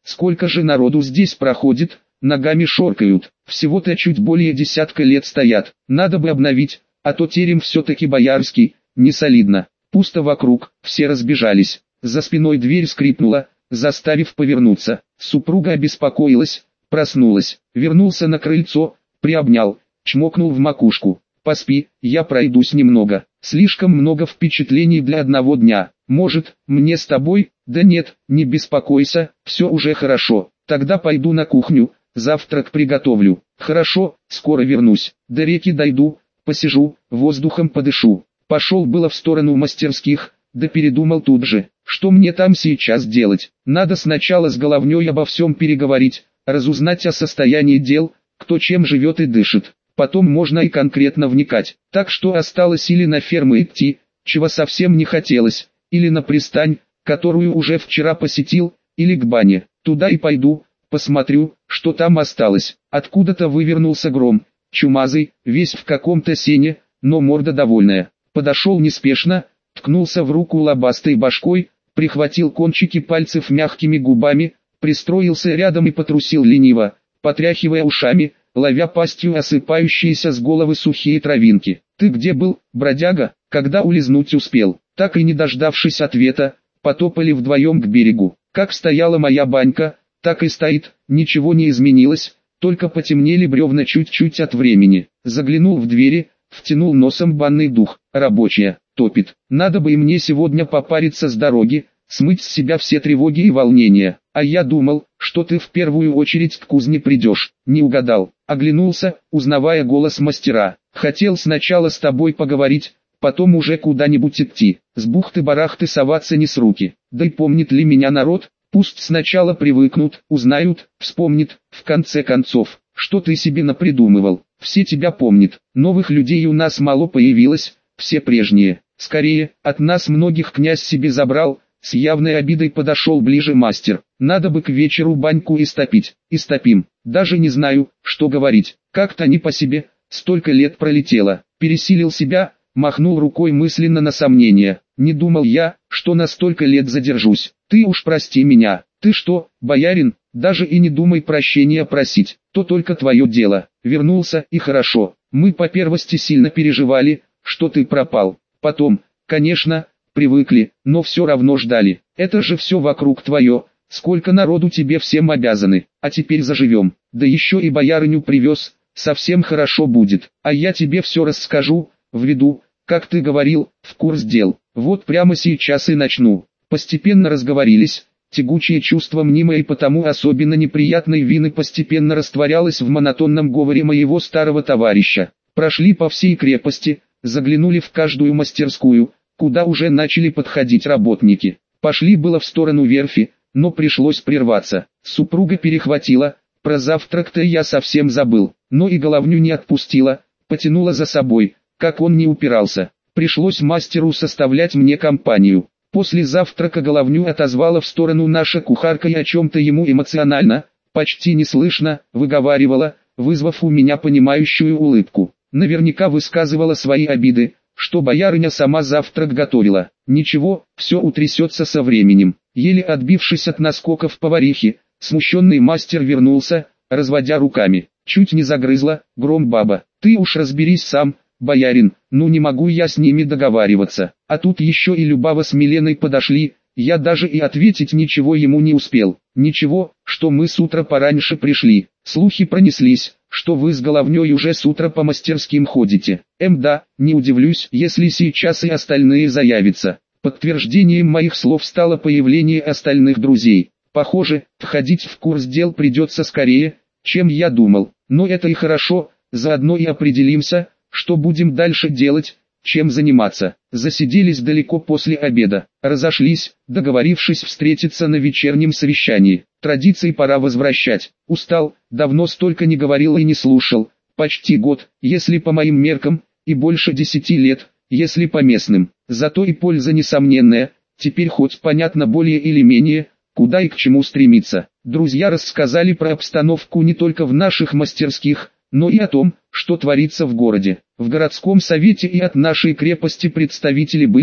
Сколько же народу здесь проходит, ногами шоркают, всего-то чуть более десятка лет стоят, надо бы обновить, а то терем все-таки боярский, не солидно. Пусто вокруг, все разбежались, за спиной дверь скрипнула, заставив повернуться. Супруга обеспокоилась, проснулась, вернулся на крыльцо, приобнял, чмокнул в макушку. «Поспи, я пройдусь немного, слишком много впечатлений для одного дня, может, мне с тобой?» «Да нет, не беспокойся, все уже хорошо, тогда пойду на кухню, завтрак приготовлю». «Хорошо, скоро вернусь, до реки дойду, посижу, воздухом подышу». Пошел было в сторону мастерских, да передумал тут же, что мне там сейчас делать. Надо сначала с Головней обо всем переговорить, разузнать о состоянии дел, кто чем живет и дышит. Потом можно и конкретно вникать. Так что осталось или на ферму идти, чего совсем не хотелось, или на пристань, которую уже вчера посетил, или к бане. Туда и пойду, посмотрю, что там осталось. Откуда-то вывернулся Гром, чумазый, весь в каком-то сене, но морда довольная. Подошел неспешно, ткнулся в руку лобастой башкой, прихватил кончики пальцев мягкими губами, пристроился рядом и потрусил лениво, потряхивая ушами, ловя пастью осыпающиеся с головы сухие травинки. «Ты где был, бродяга, когда улизнуть успел?» Так и не дождавшись ответа, потопали вдвоем к берегу. Как стояла моя банька, так и стоит, ничего не изменилось, только потемнели бревна чуть-чуть от времени. Заглянул в двери, втянул носом банный дух. Рабочая, топит. Надо бы и мне сегодня попариться с дороги, смыть с себя все тревоги и волнения. А я думал, что ты в первую очередь к кузне придешь. Не угадал. Оглянулся, узнавая голос мастера. Хотел сначала с тобой поговорить, потом уже куда-нибудь идти. С бухты-барахты соваться не с руки. Да и помнит ли меня народ? Пусть сначала привыкнут, узнают, вспомнит, в конце концов, что ты себе напридумывал. Все тебя помнят. Новых людей у нас мало появилось, все прежние. Скорее, от нас многих князь себе забрал. С явной обидой подошел ближе мастер. Надо бы к вечеру баньку истопить. Истопим. Даже не знаю, что говорить. Как-то не по себе. Столько лет пролетело. Пересилил себя, махнул рукой мысленно на сомнения. Не думал я, что на столько лет задержусь. Ты уж прости меня. Ты что, боярин, даже и не думай прощения просить. То только твое дело. Вернулся, и хорошо. Мы по первости сильно переживали, что ты пропал. Потом, конечно, привыкли, но все равно ждали. Это же все вокруг твое, сколько народу тебе всем обязаны. А теперь заживем. Да еще и боярыню привез, совсем хорошо будет. А я тебе все расскажу, введу, как ты говорил, в курс дел. Вот прямо сейчас и начну. Постепенно разговорились. Тягучее чувство мнимой и потому особенно неприятной вины постепенно растворялось в монотонном говоре моего старого товарища. Прошли по всей крепости, заглянули в каждую мастерскую, куда уже начали подходить работники. Пошли было в сторону верфи, но пришлось прерваться. Супруга перехватила, про завтрак-то я совсем забыл, но и Головню не отпустила, потянула за собой, как он не упирался. Пришлось мастеру составлять мне компанию. После завтрака Головню отозвала в сторону наша кухарка и о чем-то ему эмоционально, почти неслышно, выговаривала, вызвав у меня понимающую улыбку. Наверняка высказывала свои обиды, что боярыня сама завтрак готовила. Ничего, все утрясется со временем. Еле отбившись от наскоков поварихи, смущенный мастер вернулся, разводя руками. Чуть не загрызла, Гром баба. Ты уж разберись сам, боярин, ну не могу я с ними договариваться. А тут еще и Любава с Миленой подошли, я даже и ответить ничего ему не успел. Ничего, что мы с утра пораньше пришли. Слухи пронеслись, что вы с Головней уже с утра по мастерским ходите. Эм да, не удивлюсь, если сейчас и остальные заявятся. Подтверждением моих слов стало появление остальных друзей. Похоже, входить в курс дел придется скорее, чем я думал. Но это и хорошо, заодно и определимся, что будем дальше делать, чем заниматься. Засиделись далеко после обеда, разошлись, договорившись встретиться на вечернем совещании. Традиции пора возвращать. Устал, давно столько не говорил и не слушал. Почти год, если по моим меркам, и больше десяти лет, если по местным. Зато и польза несомненная, теперь хоть понятно более или менее, куда и к чему стремиться. Друзья рассказали про обстановку не только в наших мастерских, но и о том, что творится в городе. В городском совете и от нашей крепости представители были,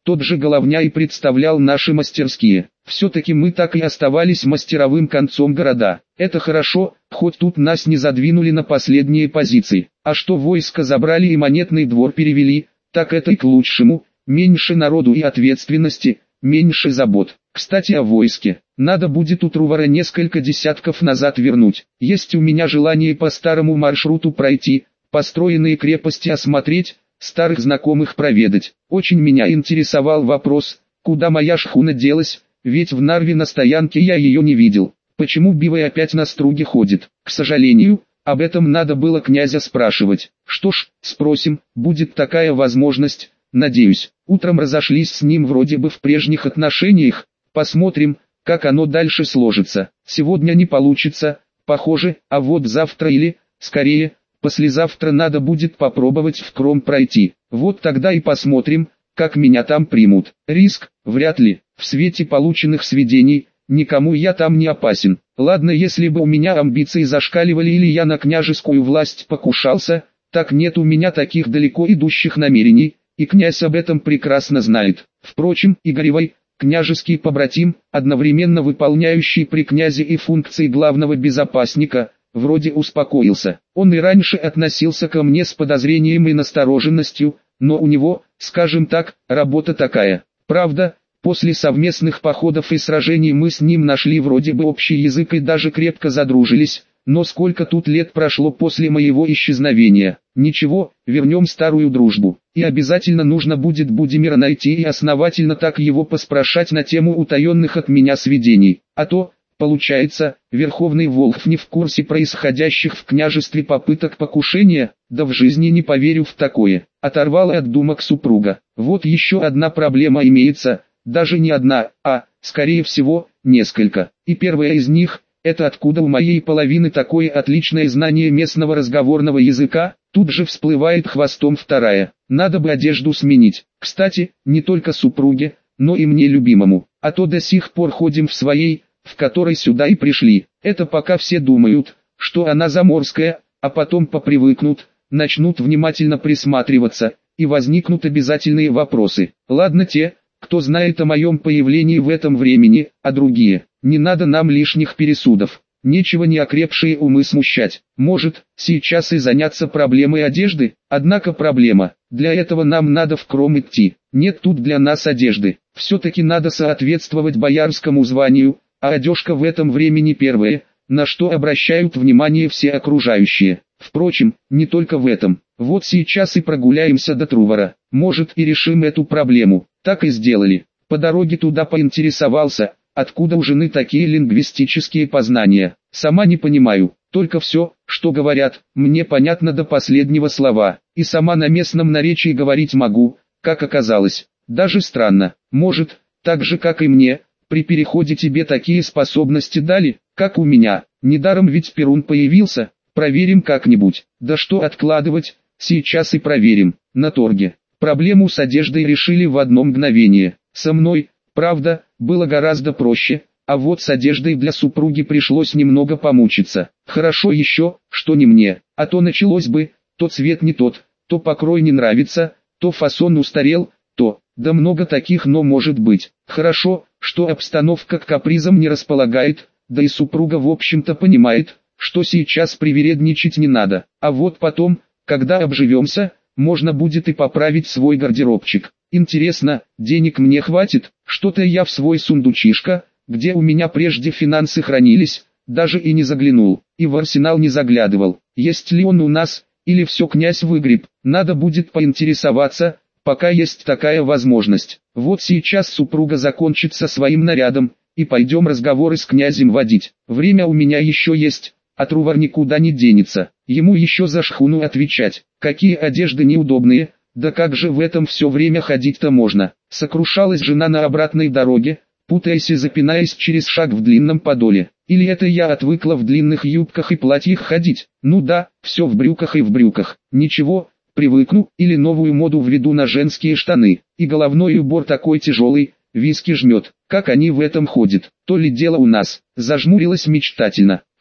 тот же Головня и представлял наши мастерские. Все-таки мы так и оставались мастеровым концом города. Это хорошо, хоть тут нас не задвинули на последние позиции. А что войско забрали и монетный двор перевели, так это и к лучшему. Меньше народу и ответственности, меньше забот. Кстати, о войске. Надо будет у Трувора несколько десятков назад вернуть. Есть у меня желание по старому маршруту пройти, построенные крепости осмотреть, старых знакомых проведать. Очень меня интересовал вопрос, куда моя шхуна делась, ведь в Нарве на стоянке я ее не видел. Почему Бивой опять на струге ходит? К сожалению, об этом надо было князя спрашивать. Что ж, спросим, будет такая возможность, надеюсь. Утром разошлись с ним вроде бы в прежних отношениях, посмотрим, как оно дальше сложится. Сегодня не получится, похоже, а вот завтра или, скорее, послезавтра надо будет попробовать в Кром пройти. Вот тогда и посмотрим, как меня там примут. Риск, вряд ли, в свете полученных сведений, никому я там не опасен. Ладно, если бы у меня амбиции зашкаливали или я на княжескую власть покушался, так нет у меня таких далеко идущих намерений, и князь об этом прекрасно знает. Впрочем, Игоревой, княжеский побратим, одновременно выполняющий при князе и функции главного безопасника, вроде успокоился. Он и раньше относился ко мне с подозрением и настороженностью, но у него, скажем так, работа такая. Правда, после совместных походов и сражений мы с ним нашли вроде бы общий язык и даже крепко задружились, но сколько тут лет прошло после моего исчезновения. Ничего, вернем старую дружбу. И обязательно нужно будет Будимира найти и основательно так его поспрашать на тему утаенных от меня сведений. А то, получается, Верховный Волхв не в курсе происходящих в княжестве попыток покушения, да в жизни не поверю в такое. Оторвала от думок супруга. Вот еще одна проблема имеется, даже не одна, а, скорее всего, несколько. И первая из них – это откуда у моей половины такое отличное знание местного разговорного языка. Тут же всплывает хвостом вторая. Надо бы одежду сменить. Кстати, не только супруге, но и мне любимому. А то до сих пор ходим в своей, в которой сюда и пришли. Это пока все думают, что она заморская, а потом попривыкнут, начнут внимательно присматриваться, и возникнут обязательные вопросы. Ладно те, кто знает о моем появлении в этом времени, а другие. Не надо нам лишних пересудов. Нечего неокрепшие умы смущать. Может, сейчас и заняться проблемой одежды? Однако проблема. Для этого нам надо в Кром идти. Нет тут для нас одежды. Все-таки надо соответствовать боярскому званию, а одежка в этом времени первое, на что обращают внимание все окружающие. Впрочем, не только в этом. Вот сейчас и прогуляемся до Трувора. Может, и решим эту проблему. Так и сделали. По дороге туда поинтересовался, откуда у жены такие лингвистические познания. Сама не понимаю, только все, что говорят, мне понятно до последнего слова. И сама на местном наречии говорить могу, как оказалось. Даже странно. Может, так же как и мне, при переходе тебе такие способности дали, как у меня. Недаром ведь Перун появился. Проверим как-нибудь. Да что откладывать, сейчас и проверим. На торге. Проблему с одеждой решили в одно мгновение. Со мной, правда, было гораздо проще, а вот с одеждой для супруги пришлось немного помучиться. Хорошо еще, что не мне, а то началось бы, то цвет не тот, то покрой не нравится, то фасон устарел, то, да много таких но может быть. Хорошо, что обстановка к капризам не располагает, да и супруга в общем-то понимает, что сейчас привередничать не надо, а вот потом, когда обживемся, можно будет и поправить свой гардеробчик. Интересно, денег мне хватит? Что-то я в свой сундучишко, где у меня прежде финансы хранились, даже и не заглянул, и в арсенал не заглядывал. Есть ли он у нас, или все князь выгреб? Надо будет поинтересоваться, пока есть такая возможность. Вот сейчас супруга закончит со своим нарядом, и пойдем разговоры с князем водить. Время у меня еще есть, а Трувор никуда не денется. Ему еще за шхуну отвечать. Какие одежды неудобные, да как же в этом все время ходить-то можно. Сокрушалась жена на обратной дороге, путаясь и запинаясь через шаг в длинном подоле. Или это я отвыкла в длинных юбках и платьях ходить? Ну да, все в брюках и в брюках. Ничего, привыкну, или новую моду введу на женские штаны. И головной убор такой тяжелый, виски жмет. Как они в этом ходят? То ли дело у нас. Зажмурилась мечтательно.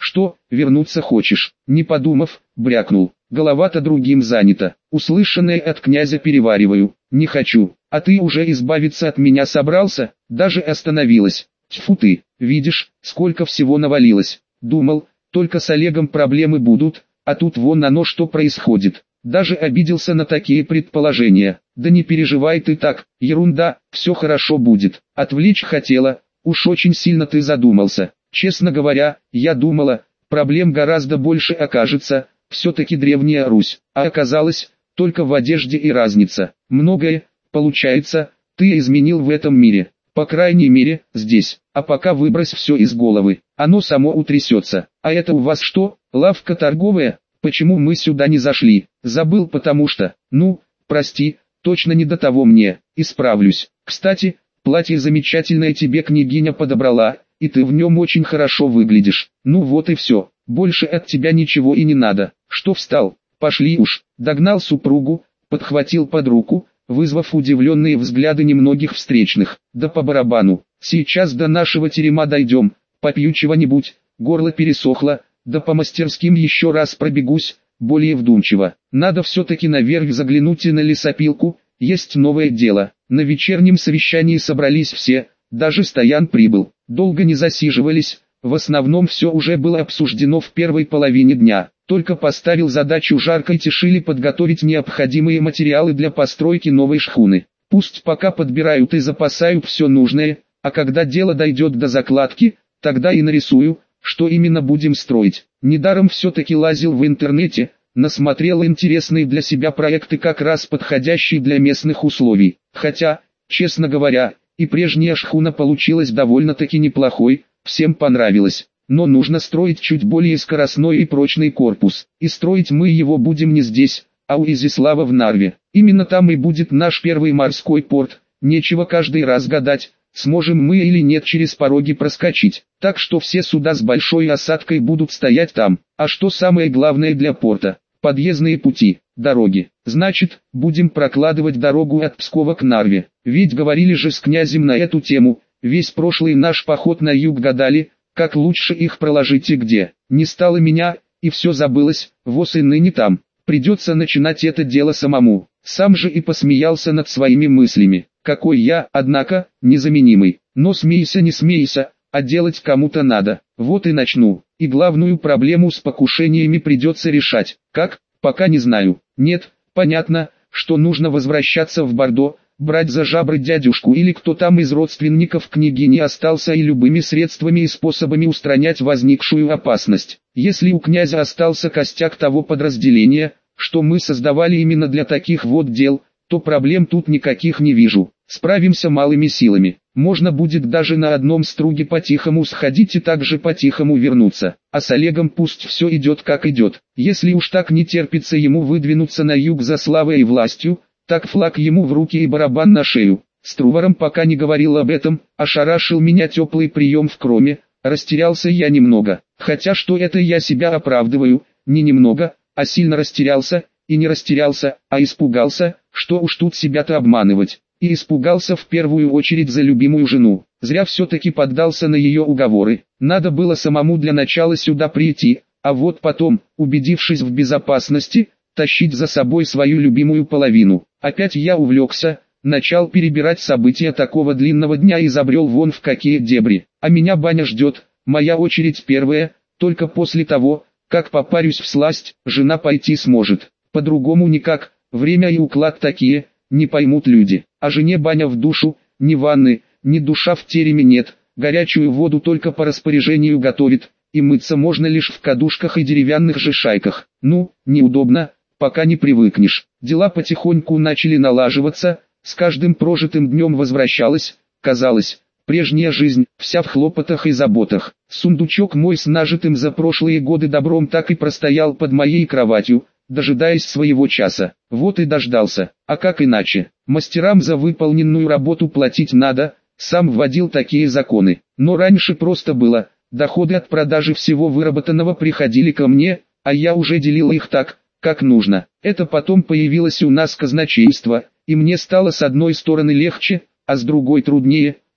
Что, вернуться хочешь? Не подумав, брякнул. Голова-то другим занята. Услышанное от князя перевариваю. Не хочу. А ты уже избавиться от меня собрался? Даже остановилась. Тьфу ты, видишь, сколько всего навалилось. Думал, только с Олегом проблемы будут, а тут вон оно что происходит. Даже обиделся на такие предположения. Да не переживай ты так, ерунда, все хорошо будет. Отвлечь хотела, уж очень сильно ты задумался. Честно говоря, я думала, проблем гораздо больше окажется, все-таки древняя Русь. А оказалось, только в одежде и разница. Многое, получается, ты изменил в этом мире. По крайней мере, здесь. А пока выбрось все из головы, оно само утрясется. А это у вас что, лавка торговая? Почему мы сюда не зашли? Забыл, потому что, ну, прости, точно не до того мне, исправлюсь. Кстати, платье замечательное тебе княгиня подобрала, и ты в нем очень хорошо выглядишь. Ну вот и все, больше от тебя ничего и не надо. Что встал? Пошли уж. Догнал супругу, подхватил под руку, вызвав удивленные взгляды немногих встречных. Да по барабану, сейчас до нашего терема дойдем, попью чего-нибудь, горло пересохло, да по мастерским еще раз пробегусь, более вдумчиво. Надо все-таки наверх заглянуть и на лесопилку, есть новое дело. На вечернем совещании собрались все, даже Стоян прибыл. Долго не засиживались, в основном все уже было обсуждено в первой половине дня. Только поставил задачу жаркой тишили подготовить необходимые материалы для постройки новой шхуны. Пусть пока подбирают и запасают все нужное, а когда дело дойдет до закладки, тогда и нарисую, что именно будем строить. Недаром все-таки лазил в интернете, насмотрел интересные для себя проекты, как раз подходящие для местных условий. Хотя, честно говоря, и прежняя шхуна получилась довольно-таки неплохой, всем понравилось. Но нужно строить чуть более скоростной и прочный корпус. И строить мы его будем не здесь, а у Изяслава в Нарве. Именно там и будет наш первый морской порт. Нечего каждый раз гадать, сможем мы или нет через пороги проскочить. Так что все суда с большой осадкой будут стоять там. А что самое главное для порта? Подъездные пути, дороги. Значит, будем прокладывать дорогу от Пскова к Нарве. Ведь говорили же с князем на эту тему, весь прошлый наш поход на юг гадали, как лучше их проложить и где. Не стало меня, и все забылось, воз и ныне там. Придется начинать это дело самому. Сам же и посмеялся над своими мыслями. Какой я, однако, незаменимый. Но смейся не смейся, а делать кому-то надо. Вот и начну. И главную проблему с покушениями придется решать. Как? Пока не знаю. Нет, понятно, что нужно возвращаться в Бордо, брать за жабры дядюшку или кто там из родственников княгини остался и любыми средствами и способами устранять возникшую опасность. Если у князя остался костяк того подразделения, что мы создавали именно для таких вот дел, то проблем тут никаких не вижу. Справимся малыми силами. Можно будет даже на одном струге по-тихому сходить и также по-тихому вернуться. А с Олегом пусть все идет как идет. Если уж так не терпится ему выдвинуться на юг за славой и властью, так флаг ему в руки и барабан на шею. С Труваром пока не говорил об этом, ошарашил меня теплый прием в Кроме, растерялся я немного. Хотя что это я себя оправдываю, не немного, а сильно растерялся, и не растерялся, а испугался, что уж тут себя-то обманывать. И испугался в первую очередь за любимую жену. Зря все-таки поддался на ее уговоры. Надо было самому для начала сюда прийти, а вот потом, убедившись в безопасности, тащить за собой свою любимую половину. Опять я увлекся, начал перебирать события такого длинного дня и забрел вон в какие дебри. А меня баня ждет, моя очередь первая, только после того, как попарюсь всласть, жена пойти сможет. По-другому никак, время и уклад такие, не поймут люди. А жене баня в душу, ни ванны, ни душа в тереме нет, горячую воду только по распоряжению готовит, и мыться можно лишь в кадушках и деревянных же шайках. Ну, неудобно, пока не привыкнешь. Дела потихоньку начали налаживаться, с каждым прожитым днем возвращалась, казалось, прежняя жизнь, вся в хлопотах и заботах. Сундучок мой с нажитым за прошлые годы добром так и простоял под моей кроватью, дожидаясь своего часа. Вот и дождался. А как иначе? Мастерам за выполненную работу платить надо, сам вводил такие законы. Но раньше просто было, доходы от продажи всего выработанного приходили ко мне, а я уже делил их так, как нужно. Это потом появилось у нас казначейство, и мне стало с одной стороны легче, а с другой труднее,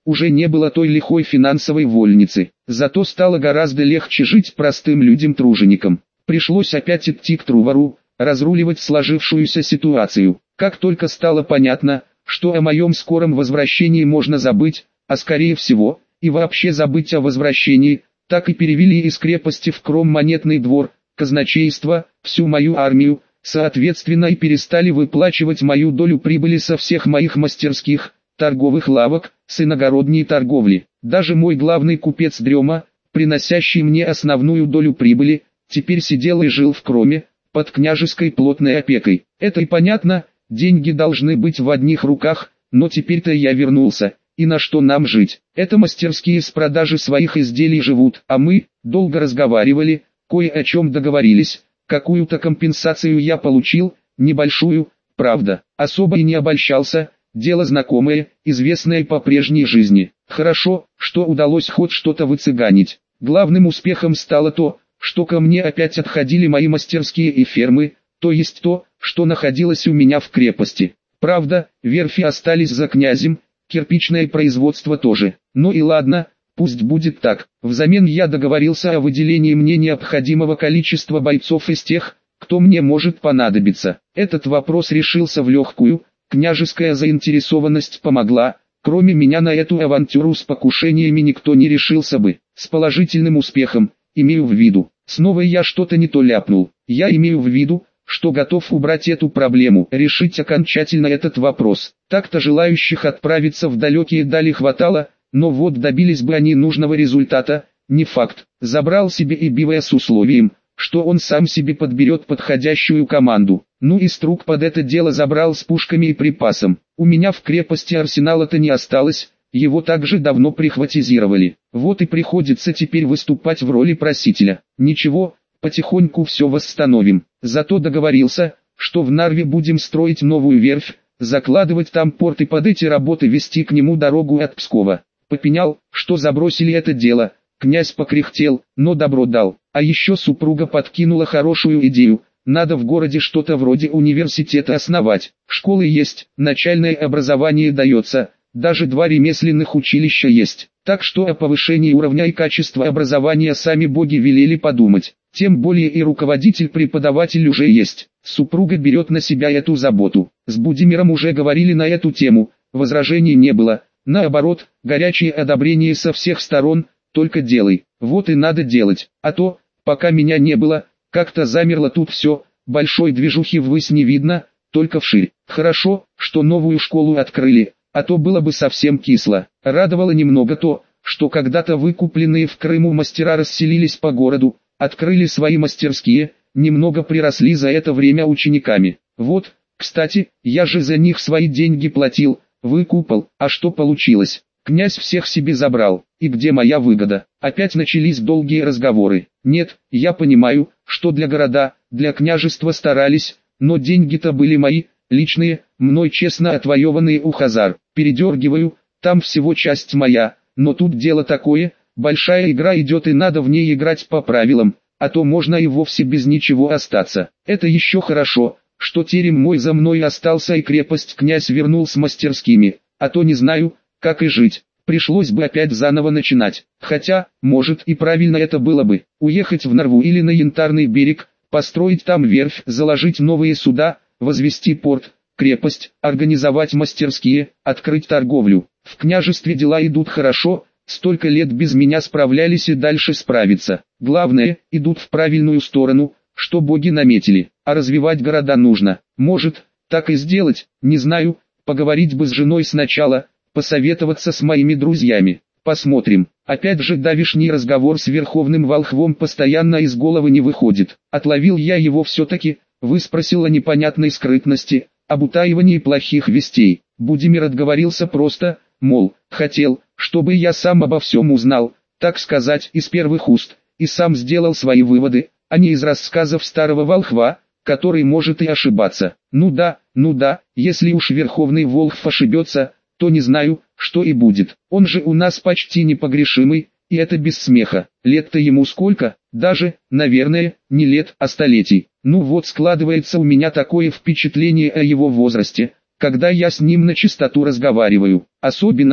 уже не было той лихой финансовой вольницы. Зато стало гораздо легче жить простым людям-труженикам. Пришлось опять идти к Трувору, разруливать сложившуюся ситуацию. Как только стало понятно, что о моем скором возвращении можно забыть, а скорее всего, и вообще забыть о возвращении, так и перевели из крепости в Кром монетный двор, казначейство, всю мою армию, соответственно и перестали выплачивать мою долю прибыли со всех моих мастерских, торговых лавок, с иногородней торговли. Даже мой главный купец Дрема, приносящий мне основную долю прибыли, теперь сидел и жил в Кроме, под княжеской плотной опекой. Это и понятно, деньги должны быть в одних руках, но теперь-то я вернулся, и на что нам жить? Это мастерские с продажи своих изделий живут, а мы, долго разговаривали, кое о чем договорились, какую-то компенсацию я получил, небольшую, правда, особо и не обольщался, дело знакомое, известное по прежней жизни. Хорошо, что удалось хоть что-то выцыганить. Главным успехом стало то, что ко мне опять отходили мои мастерские и фермы, то есть то, что находилось у меня в крепости. Правда, верфи остались за князем, кирпичное производство тоже. Ну и ладно, пусть будет так. Взамен я договорился о выделении мне необходимого количества бойцов из тех, кто мне может понадобиться. Этот вопрос решился в легкую, княжеская заинтересованность помогла. Кроме меня на эту авантюру с покушениями никто не решился бы. С положительным успехом, имею в виду. Снова я что-то не то ляпнул. Я имею в виду, что готов убрать эту проблему, решить окончательно этот вопрос. Так-то желающих отправиться в далекие дали хватало, но вот добились бы они нужного результата, не факт. Забрал себе и Бивая с условием, что он сам себе подберет подходящую команду. Ну и Струк под это дело забрал с пушками и припасом. У меня в крепости арсенала-то не осталось, его также давно прихватизировали. Вот и приходится теперь выступать в роли просителя. Ничего, потихоньку все восстановим. Зато договорился, что в Нарве будем строить новую верфь, закладывать там порт и под эти работы вести к нему дорогу от Пскова. Попенял, что забросили это дело. Князь покряхтел, но добро дал. А еще супруга подкинула хорошую идею. Надо в городе что-то вроде университета основать. Школы есть, начальное образование дается, даже два ремесленных училища есть. Так что о повышении уровня и качества образования сами боги велели подумать. Тем более и руководитель-преподаватель уже есть. Супруга берет на себя эту заботу. С Будимиром уже говорили на эту тему, возражений не было. Наоборот, горячее одобрение со всех сторон, только делай. Вот и надо делать. А то, пока меня не было, как-то замерло тут все, большой движухи ввысь не видно, только вширь. Хорошо, что новую школу открыли, а то было бы совсем кисло. Радовало немного то, что когда-то выкупленные в Крыму мастера расселились по городу, открыли свои мастерские, немного приросли за это время учениками. Вот, кстати, я же за них свои деньги платил, выкупал, а что получилось? Князь всех себе забрал, и где моя выгода? Опять начались долгие разговоры. Нет, я понимаю, что для города, для княжества старались, но деньги-то были мои, личные, мной честно отвоеванные у хазар. Передергиваю, там всего часть моя, но тут дело такое, большая игра идет и надо в ней играть по правилам, а то можно и вовсе без ничего остаться. Это еще хорошо, что терем мой за мной остался и крепость князь вернул с мастерскими, а то не знаю, как и жить. Пришлось бы опять заново начинать. Хотя, может и правильно это было бы. Уехать в Нарву или на Янтарный берег, построить там верфь, заложить новые суда, возвести порт, крепость, организовать мастерские, открыть торговлю. В княжестве дела идут хорошо, столько лет без меня справлялись и дальше справиться. Главное, идут в правильную сторону, что боги наметили. А развивать города нужно. Может, так и сделать, не знаю, поговорить бы с женой сначала, посоветоваться с моими друзьями. Посмотрим. Опять же давишний разговор с Верховным Волхвом постоянно из головы не выходит. Отловил я его все-таки, выспросил о непонятной скрытности, об утаивании плохих вестей. Будимир отговорился просто, мол, хотел, чтобы я сам обо всем узнал, так сказать, из первых уст, и сам сделал свои выводы, а не из рассказов старого волхва, который может и ошибаться. Ну да, ну да, если уж Верховный Волхв ошибется, то не знаю, что и будет. Он же у нас почти непогрешимый, и это без смеха. Лет-то ему сколько? Даже, наверное, не лет, а столетий. Ну вот складывается у меня такое впечатление о его возрасте, когда я с ним на чистоту разговариваю. Особенно,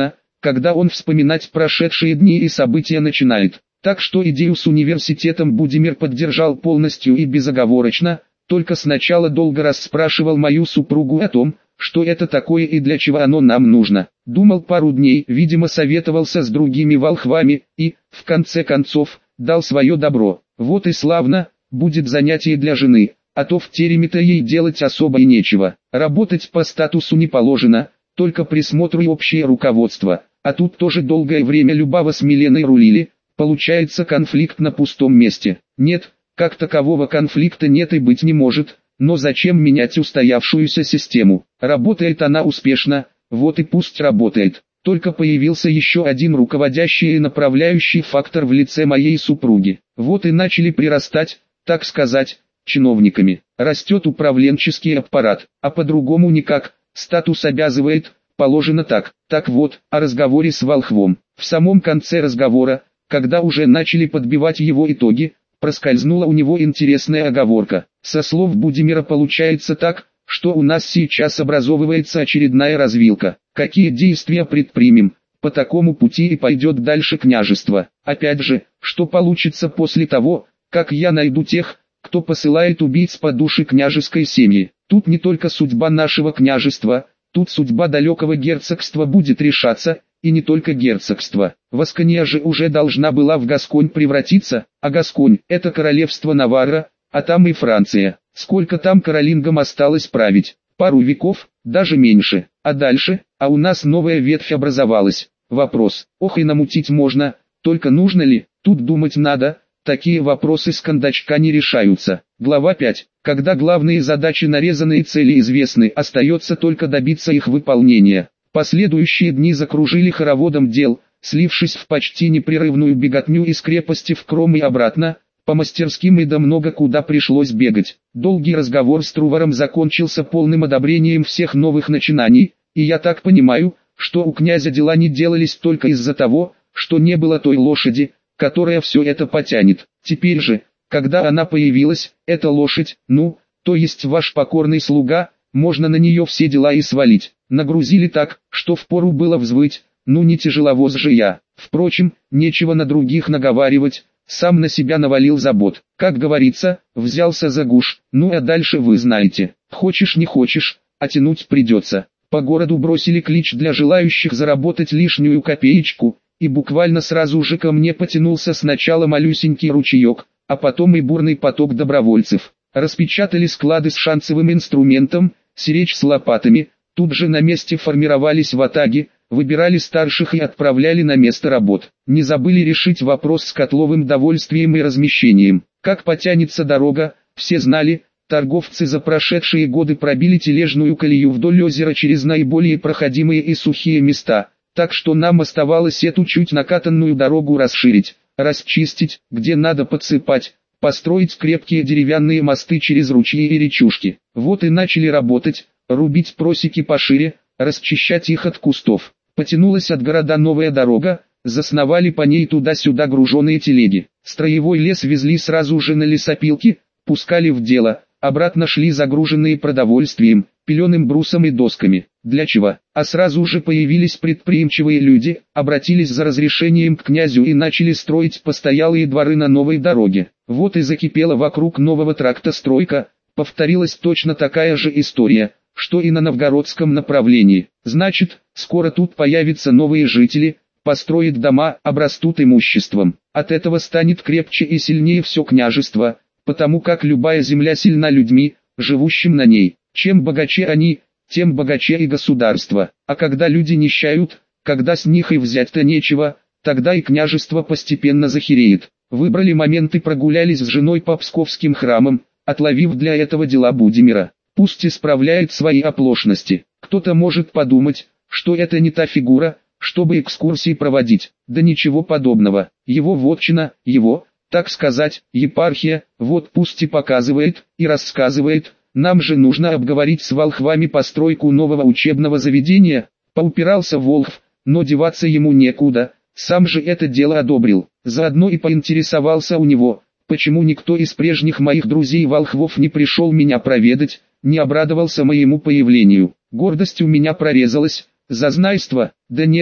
когда он вспоминать прошедшие дни и события начинает. Так что идею с университетом Будимир поддержал полностью и безоговорочно, только сначала долго расспрашивал мою супругу о том, что это такое и для чего оно нам нужно. Думал пару дней, видимо советовался с другими волхвами, и, в конце концов, дал свое добро. Вот и славно, будет занятие для жены, а то в тереме-то ей делать особо и нечего. Работать по статусу не положено, только присмотру и общее руководство. А тут тоже долгое время Любава с Миленой рулили, получается конфликт на пустом месте. Нет, как такового конфликта нет и быть не может, но зачем менять устоявшуюся систему? Работает она успешно, вот и пусть работает. Только появился еще один руководящий и направляющий фактор в лице моей супруги. Вот и начали прирастать, так сказать, чиновниками. Растет управленческий аппарат, а по-другому никак, статус обязывает, положено так. Так вот, о разговоре с волхвом. В самом конце разговора, когда уже начали подбивать его итоги, проскользнула у него интересная оговорка. Со слов Будимира получается так, что у нас сейчас образовывается очередная развилка. Какие действия предпримем? По такому пути и пойдет дальше княжество. Опять же, что получится после того, как я найду тех, кто посылает убийц по душе княжеской семьи? Тут не только судьба нашего княжества, тут судьба далекого герцогства будет решаться, и не только герцогство. Воскония же уже должна была в Гасконь превратиться, а Гасконь – это королевство Наварра, а там и Франция. Сколько там каролингам осталось править? Пару веков, даже меньше. А дальше, а у нас новая ветвь образовалась. Вопрос, ох и намутить можно, только нужно ли, тут думать надо, такие вопросы с кондачка не решаются. Глава пять. Когда главные задачи нарезаны и цели известны, остается только добиться их выполнения. Последующие дни закружили хороводом дел, слившись в почти непрерывную беготню из крепости в Кром и обратно, по мастерским и да много куда пришлось бегать. Долгий разговор с Труваром закончился полным одобрением всех новых начинаний, и я так понимаю, что у князя дела не делались только из-за того, что не было той лошади, которая все это потянет. Теперь же, когда она появилась, эта лошадь, ну, то есть ваш покорный слуга, можно на нее все дела и свалить. Нагрузили так, что впору было взвыть, ну не тяжеловоз же я. Впрочем, нечего на других наговаривать, сам на себя навалил забот. Как говорится, взялся за гуш, ну а дальше вы знаете. Хочешь не хочешь, а тянуть придется. По городу бросили клич для желающих заработать лишнюю копеечку, и буквально сразу же ко мне потянулся сначала малюсенький ручеек, а потом и бурный поток добровольцев. Распечатали склады с шансовым инструментом, сиречь с лопатами, тут же на месте формировались ватаги, выбирали старших и отправляли на место работ. Не забыли решить вопрос с котловым довольствием и размещением. Как потянется дорога, все знали, торговцы за прошедшие годы пробили тележную колею вдоль озера через наиболее проходимые и сухие места, так что нам оставалось эту чуть накатанную дорогу расширить, расчистить, где надо подсыпать, построить крепкие деревянные мосты через ручьи и речушки. Вот и начали работать, рубить просеки пошире, расчищать их от кустов. Потянулась от города новая дорога, засновали по ней туда-сюда груженые телеги. Строевой лес везли сразу же на лесопилки, пускали в дело, обратно шли загруженные продовольствием, пеленым брусом и досками. Для чего? А сразу же появились предприимчивые люди, обратились за разрешением к князю и начали строить постоялые дворы на новой дороге. Вот и закипела вокруг нового тракта стройка, повторилась точно такая же история, что и на новгородском направлении. Значит, скоро тут появятся новые жители, построят дома, обрастут имуществом. От этого станет крепче и сильнее все княжество, потому как любая земля сильна людьми, живущим на ней. Чем богаче они, тем богаче и государство. А когда люди нищают, когда с них и взять-то нечего, тогда и княжество постепенно захереет. Выбрали момент и прогулялись с женой по псковским храмам, отловив для этого дела Будимира. Пусть исправляет свои оплошности. Кто-то может подумать, что это не та фигура, чтобы экскурсии проводить. Да ничего подобного. Его вотчина, его, так сказать, епархия, вот пусть и показывает, и рассказывает. Нам же нужно обговорить с волхвами постройку нового учебного заведения. Поупирался Волхв, но деваться ему некуда, сам же это дело одобрил. Заодно и поинтересовался у него, почему никто из прежних моих друзей-волхвов не пришел меня проведать, не обрадовался моему появлению. Гордость у меня прорезалась, зазнайство, да нет,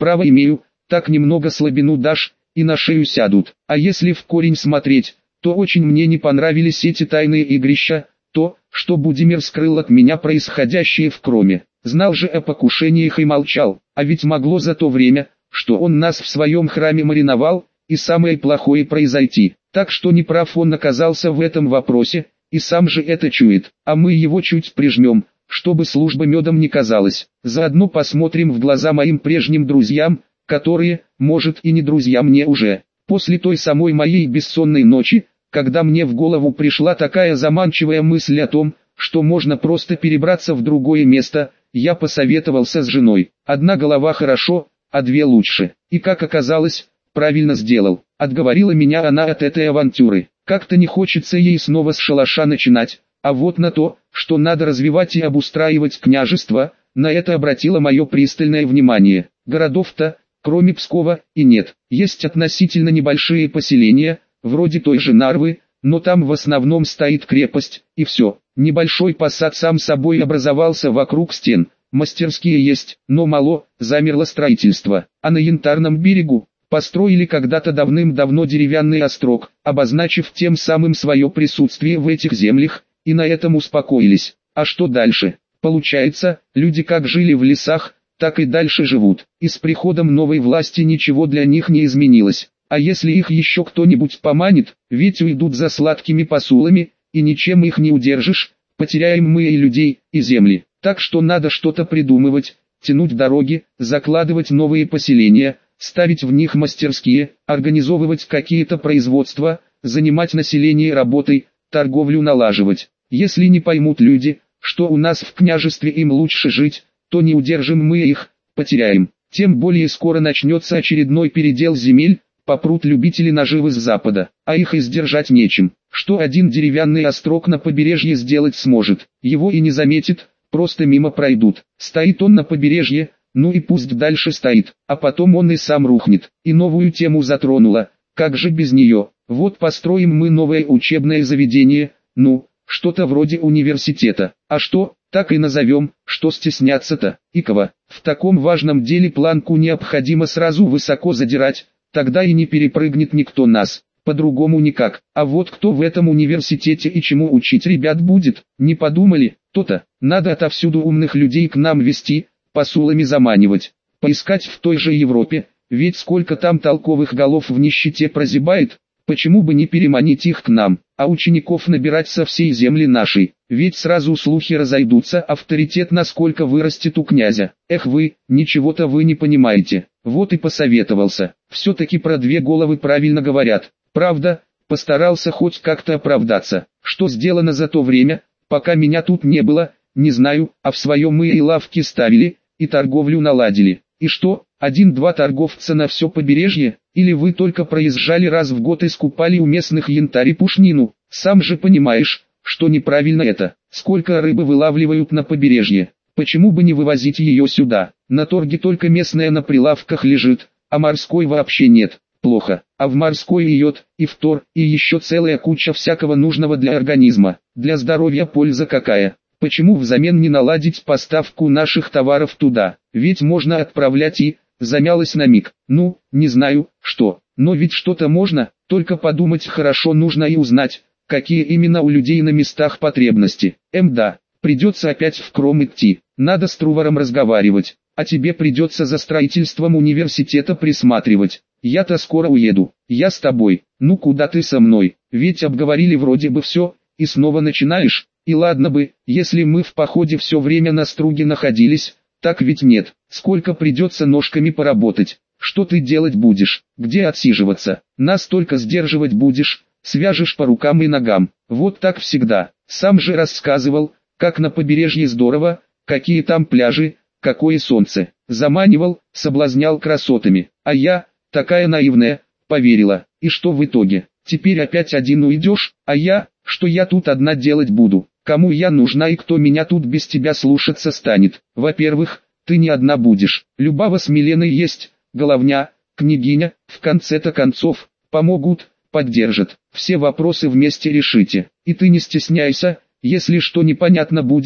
Право имею, так немного слабину дашь, и на шею сядут. А если в корень смотреть, то очень мне не понравились эти тайные игрища, то, что Будимир скрыл от меня происходящее в Кроме. Знал же о покушениях и молчал, а ведь могло за то время, что он нас в своем храме мариновал, и самое плохое произойти. Так что неправ он оказался в этом вопросе, и сам же это чует, а мы его чуть прижмем, чтобы служба медом не казалась. Заодно посмотрим в глаза моим прежним друзьям, которые, может и не друзья мне уже. После той самой моей бессонной ночи, когда мне в голову пришла такая заманчивая мысль о том, что можно просто перебраться в другое место, я посоветовался с женой. Одна голова хорошо, а две лучше. И как оказалось, правильно сделал. Отговорила меня она от этой авантюры. Как-то не хочется ей снова с шалаша начинать, а вот на то, что надо развивать и обустраивать княжество, на это обратила мое пристальное внимание. Городов-то, кроме Пскова, и нет. Есть относительно небольшие поселения, вроде той же Нарвы, но там в основном стоит крепость, и все. Небольшой посад сам собой образовался вокруг стен. Мастерские есть, но мало, замерло строительство. А на Янтарном берегу построили когда-то давным-давно деревянный острог, обозначив тем самым свое присутствие в этих землях, и на этом успокоились. А что дальше? Получается, люди как жили в лесах, так и дальше живут, и с приходом новой власти ничего для них не изменилось. А если их еще кто-нибудь поманит, ведь уйдут за сладкими посулами, и ничем их не удержишь, потеряем мы и людей, и земли. Так что надо что-то придумывать, тянуть дороги, закладывать новые поселения, ставить в них мастерские, организовывать какие-то производства, занимать население работой, торговлю налаживать. Если не поймут люди, что у нас в княжестве им лучше жить, то не удержим мы их, потеряем. Тем более скоро начнется очередной передел земель, попрут любители наживы с запада, а их и сдержать нечем. Что один деревянный острог на побережье сделать сможет, его и не заметит, просто мимо пройдут. Стоит он на побережье, ну и пусть дальше стоит, а потом он и сам рухнет. И новую тему затронула, как же без нее. Вот построим мы новое учебное заведение, ну, что-то вроде университета. А что, так и назовем, что стесняться-то, икова. В таком важном деле планку необходимо сразу высоко задирать, тогда и не перепрыгнет никто нас, по-другому никак. А вот кто в этом университете и чему учить ребят будет, не подумали, то-то, надо отовсюду умных людей к нам вести, посулами заманивать, поискать в той же Европе, ведь сколько там толковых голов в нищете прозябает, почему бы не переманить их к нам, а учеников набирать со всей земли нашей, ведь сразу слухи разойдутся, авторитет насколько вырастет у князя. Эх вы, ничего-то вы не понимаете, вот и посоветовался, все-таки про две головы правильно говорят, правда, постарался хоть как-то оправдаться, что сделано за то время, пока меня тут не было, не знаю, а в своем мы и лавки ставили, и торговлю наладили. И что, один-два торговца на все побережье, или вы только проезжали раз в год и скупали у местных янтарь и пушнину? Сам же понимаешь, что неправильно это. Сколько рыбы вылавливают на побережье? Почему бы не вывозить ее сюда? На торге только местная на прилавках лежит, а морской вообще нет. Плохо. А в морской и йод, и фтор, и еще целая куча всякого нужного для организма. Для здоровья польза какая? Почему взамен не наладить поставку наших товаров туда? Ведь можно отправлять и... Замялась на миг. Ну, не знаю, что. Но ведь что-то можно, только подумать хорошо нужно и узнать, какие именно у людей на местах потребности. Эм да, придется опять в Кром идти. Надо с Трувором разговаривать. А тебе придется за строительством университета присматривать. Я-то скоро уеду. Я с тобой. Ну куда ты со мной? Ведь обговорили вроде бы все, и снова начинаешь. И ладно бы, если мы в походе все время на струге находились, так ведь нет. Сколько придется ножками поработать. Что ты делать будешь? Где отсиживаться? Нас только сдерживать будешь, свяжешь по рукам и ногам. Вот так всегда. Сам же рассказывал, как на побережье здорово, какие там пляжи, какое солнце. Заманивал, соблазнял красотами. А я, такая наивная, поверила. И что в итоге? Теперь опять один уйдешь, а я, что я тут одна делать буду? Кому я нужна и кто меня тут без тебя слушаться станет? Во-первых, ты не одна будешь. Любава с Миленой есть, головня, княгиня, в конце-то концов, помогут, поддержат. Все вопросы вместе решите. И ты не стесняйся, если что непонятно будет,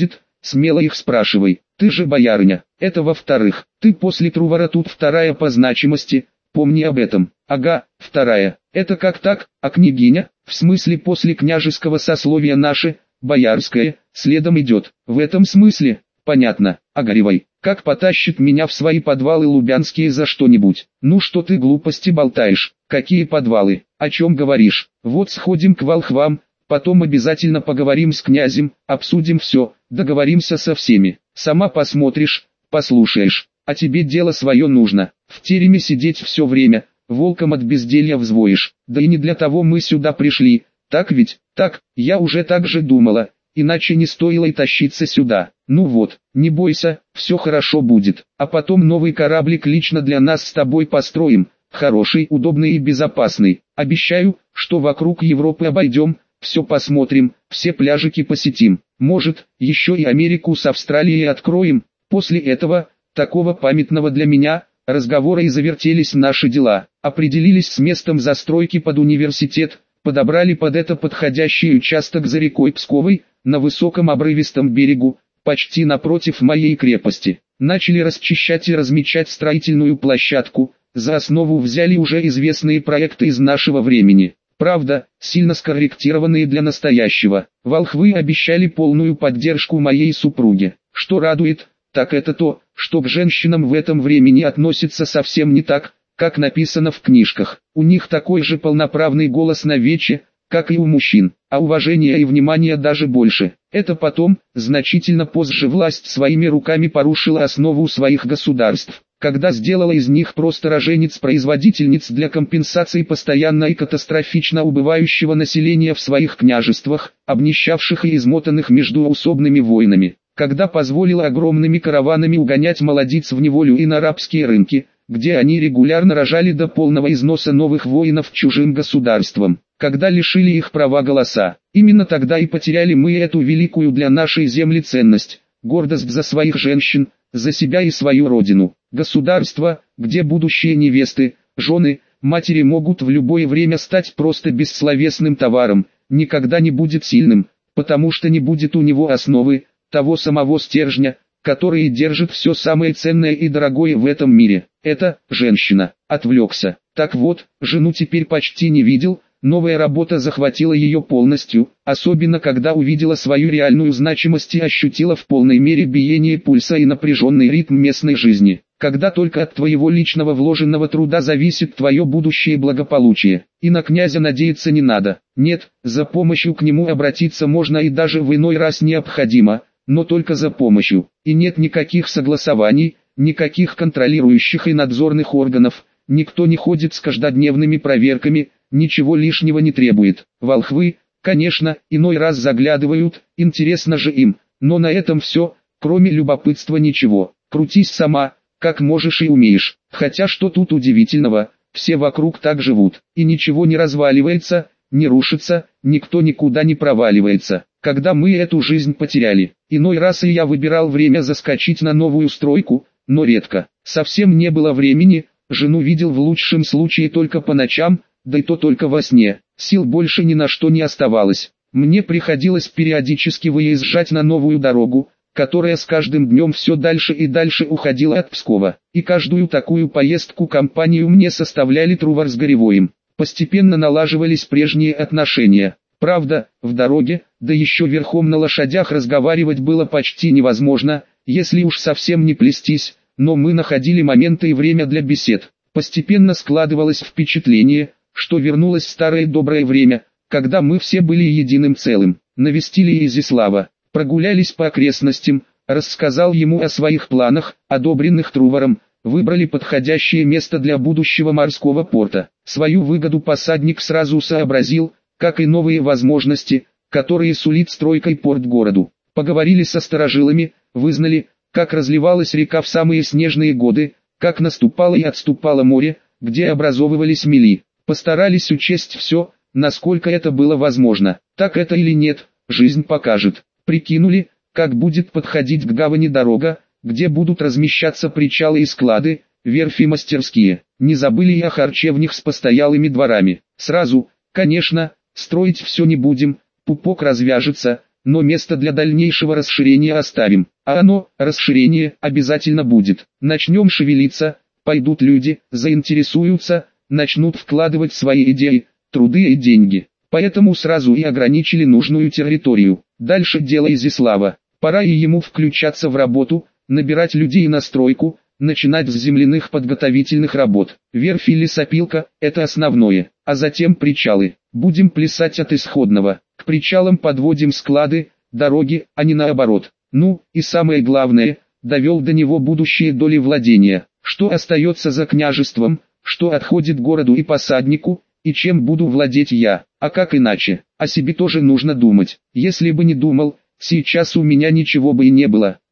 смело их спрашивай. Ты же боярыня. Это во-вторых. Ты после Трувора тут вторая по значимости, помни об этом. Ага, вторая. Это как так, а княгиня? В смысле после княжеского сословия наше, боярское, следом идет. В этом смысле, понятно. Огаревай, как потащит меня в свои подвалы лубянские за что-нибудь. Ну что ты глупости болтаешь? Какие подвалы? О чем говоришь? Вот сходим к волхвам, потом обязательно поговорим с князем, обсудим все, договоримся со всеми. Сама посмотришь, послушаешь. А тебе дело свое нужно. В тереме сидеть все время, волком от безделья взвоишь. Да и не для того мы сюда пришли, так ведь? Так, я уже так же думала, иначе не стоило и тащиться сюда. Ну вот, не бойся, все хорошо будет. А потом новый кораблик лично для нас с тобой построим. Хороший, удобный и безопасный. Обещаю, что вокруг Европы обойдем, все посмотрим, все пляжики посетим. Может, еще и Америку с Австралией откроем. После этого, такого памятного для меня, разговора и завертелись наши дела. Определились с местом застройки под университет, подобрали под это подходящий участок за рекой Псковой, на высоком обрывистом берегу, почти напротив моей крепости. Начали расчищать и размечать строительную площадку, за основу взяли уже известные проекты из нашего времени. Правда, сильно скорректированные для настоящего. Волхвы обещали полную поддержку моей супруге. Что радует, так это то, что к женщинам в этом времени относятся совсем не так, как написано в книжках. У них такой же полноправный голос на вече, как и у мужчин, а уважения и внимания даже больше. Это потом, значительно позже власть своими руками порушила основу своих государств, когда сделала из них просто рожениц-производительниц для компенсации постоянно и катастрофично убывающего населения в своих княжествах, обнищавших и измотанных междуусобными войнами, когда позволила огромными караванами угонять молодиц в неволю и на арабские рынки, где они регулярно рожали до полного износа новых воинов чужим государствам, когда лишили их права голоса. Именно тогда и потеряли мы эту великую для нашей земли ценность, гордость за своих женщин, за себя и свою родину. Государство, где будущие невесты, жены, матери могут в любое время стать просто бессловесным товаром, никогда не будет сильным, потому что не будет у него основы, того самого стержня, который держит все самое ценное и дорогое в этом мире. Это женщина. Отвлекся. Так вот, жену теперь почти не видел, новая работа захватила ее полностью, особенно когда увидела свою реальную значимость и ощутила в полной мере биение пульса и напряженный ритм местной жизни. Когда только от твоего личного вложенного труда зависит твое будущее благополучие. И на князя надеяться не надо. Нет, за помощью к нему обратиться можно и даже в иной раз необходимо, но только за помощью. И нет никаких согласований, никаких контролирующих и надзорных органов, никто не ходит с каждодневными проверками, ничего лишнего не требует. Волхвы, конечно, иной раз заглядывают, интересно же им, но на этом все, кроме любопытства ничего. Крутись сама, как можешь и умеешь. Хотя что тут удивительного, все вокруг так живут, и ничего не разваливается, не рушится, никто никуда не проваливается. Когда мы эту жизнь потеряли, иной раз и я выбирал время заскочить на новую стройку, но редко. Совсем не было времени, жену видел в лучшем случае только по ночам, да и то только во сне. Сил больше ни на что не оставалось. Мне приходилось периодически выезжать на новую дорогу, которая с каждым днем все дальше и дальше уходила от Пскова. И каждую такую поездку компанию мне составляли Трувор с Горевоем. Постепенно налаживались прежние отношения. Правда, в дороге, да еще верхом на лошадях разговаривать было почти невозможно, если уж совсем не плестись, но мы находили моменты и время для бесед. Постепенно складывалось впечатление, что вернулось старое доброе время, когда мы все были единым целым. Навестили Изяслава, прогулялись по окрестностям, рассказал ему о своих планах, одобренных Трувором, выбрали подходящее место для будущего морского порта. Свою выгоду посадник сразу сообразил, как и новые возможности, которые сулит стройкой порт городу. Поговорили со старожилами, вызнали, как разливалась река в самые снежные годы, как наступало и отступало море, где образовывались мели. Постарались учесть все, насколько это было возможно. Так это или нет, жизнь покажет. Прикинули, как будет подходить к гавани дорога, где будут размещаться причалы и склады, верфи и мастерские. Не забыли и о харчевнях с постоялыми дворами. Сразу, конечно, строить все не будем, пупок развяжется, но место для дальнейшего расширения оставим. А оно, расширение, обязательно будет. Начнем шевелиться, пойдут люди, заинтересуются, начнут вкладывать свои идеи, труды и деньги. Поэтому сразу и ограничили нужную территорию. Дальше дело Изяслава. Пора и ему включаться в работу, набирать людей на стройку, начинать с земляных подготовительных работ. Верфь и лесопилка – это основное, а затем причалы. Будем плясать от исходного. К причалам подводим склады, дороги, а не наоборот. Ну, и самое главное, довел до него будущие доли владения. Что остается за княжеством, что отходит городу и посаднику, и чем буду владеть я. А как иначе? О себе тоже нужно думать. Если бы не думал, сейчас у меня ничего бы и не было.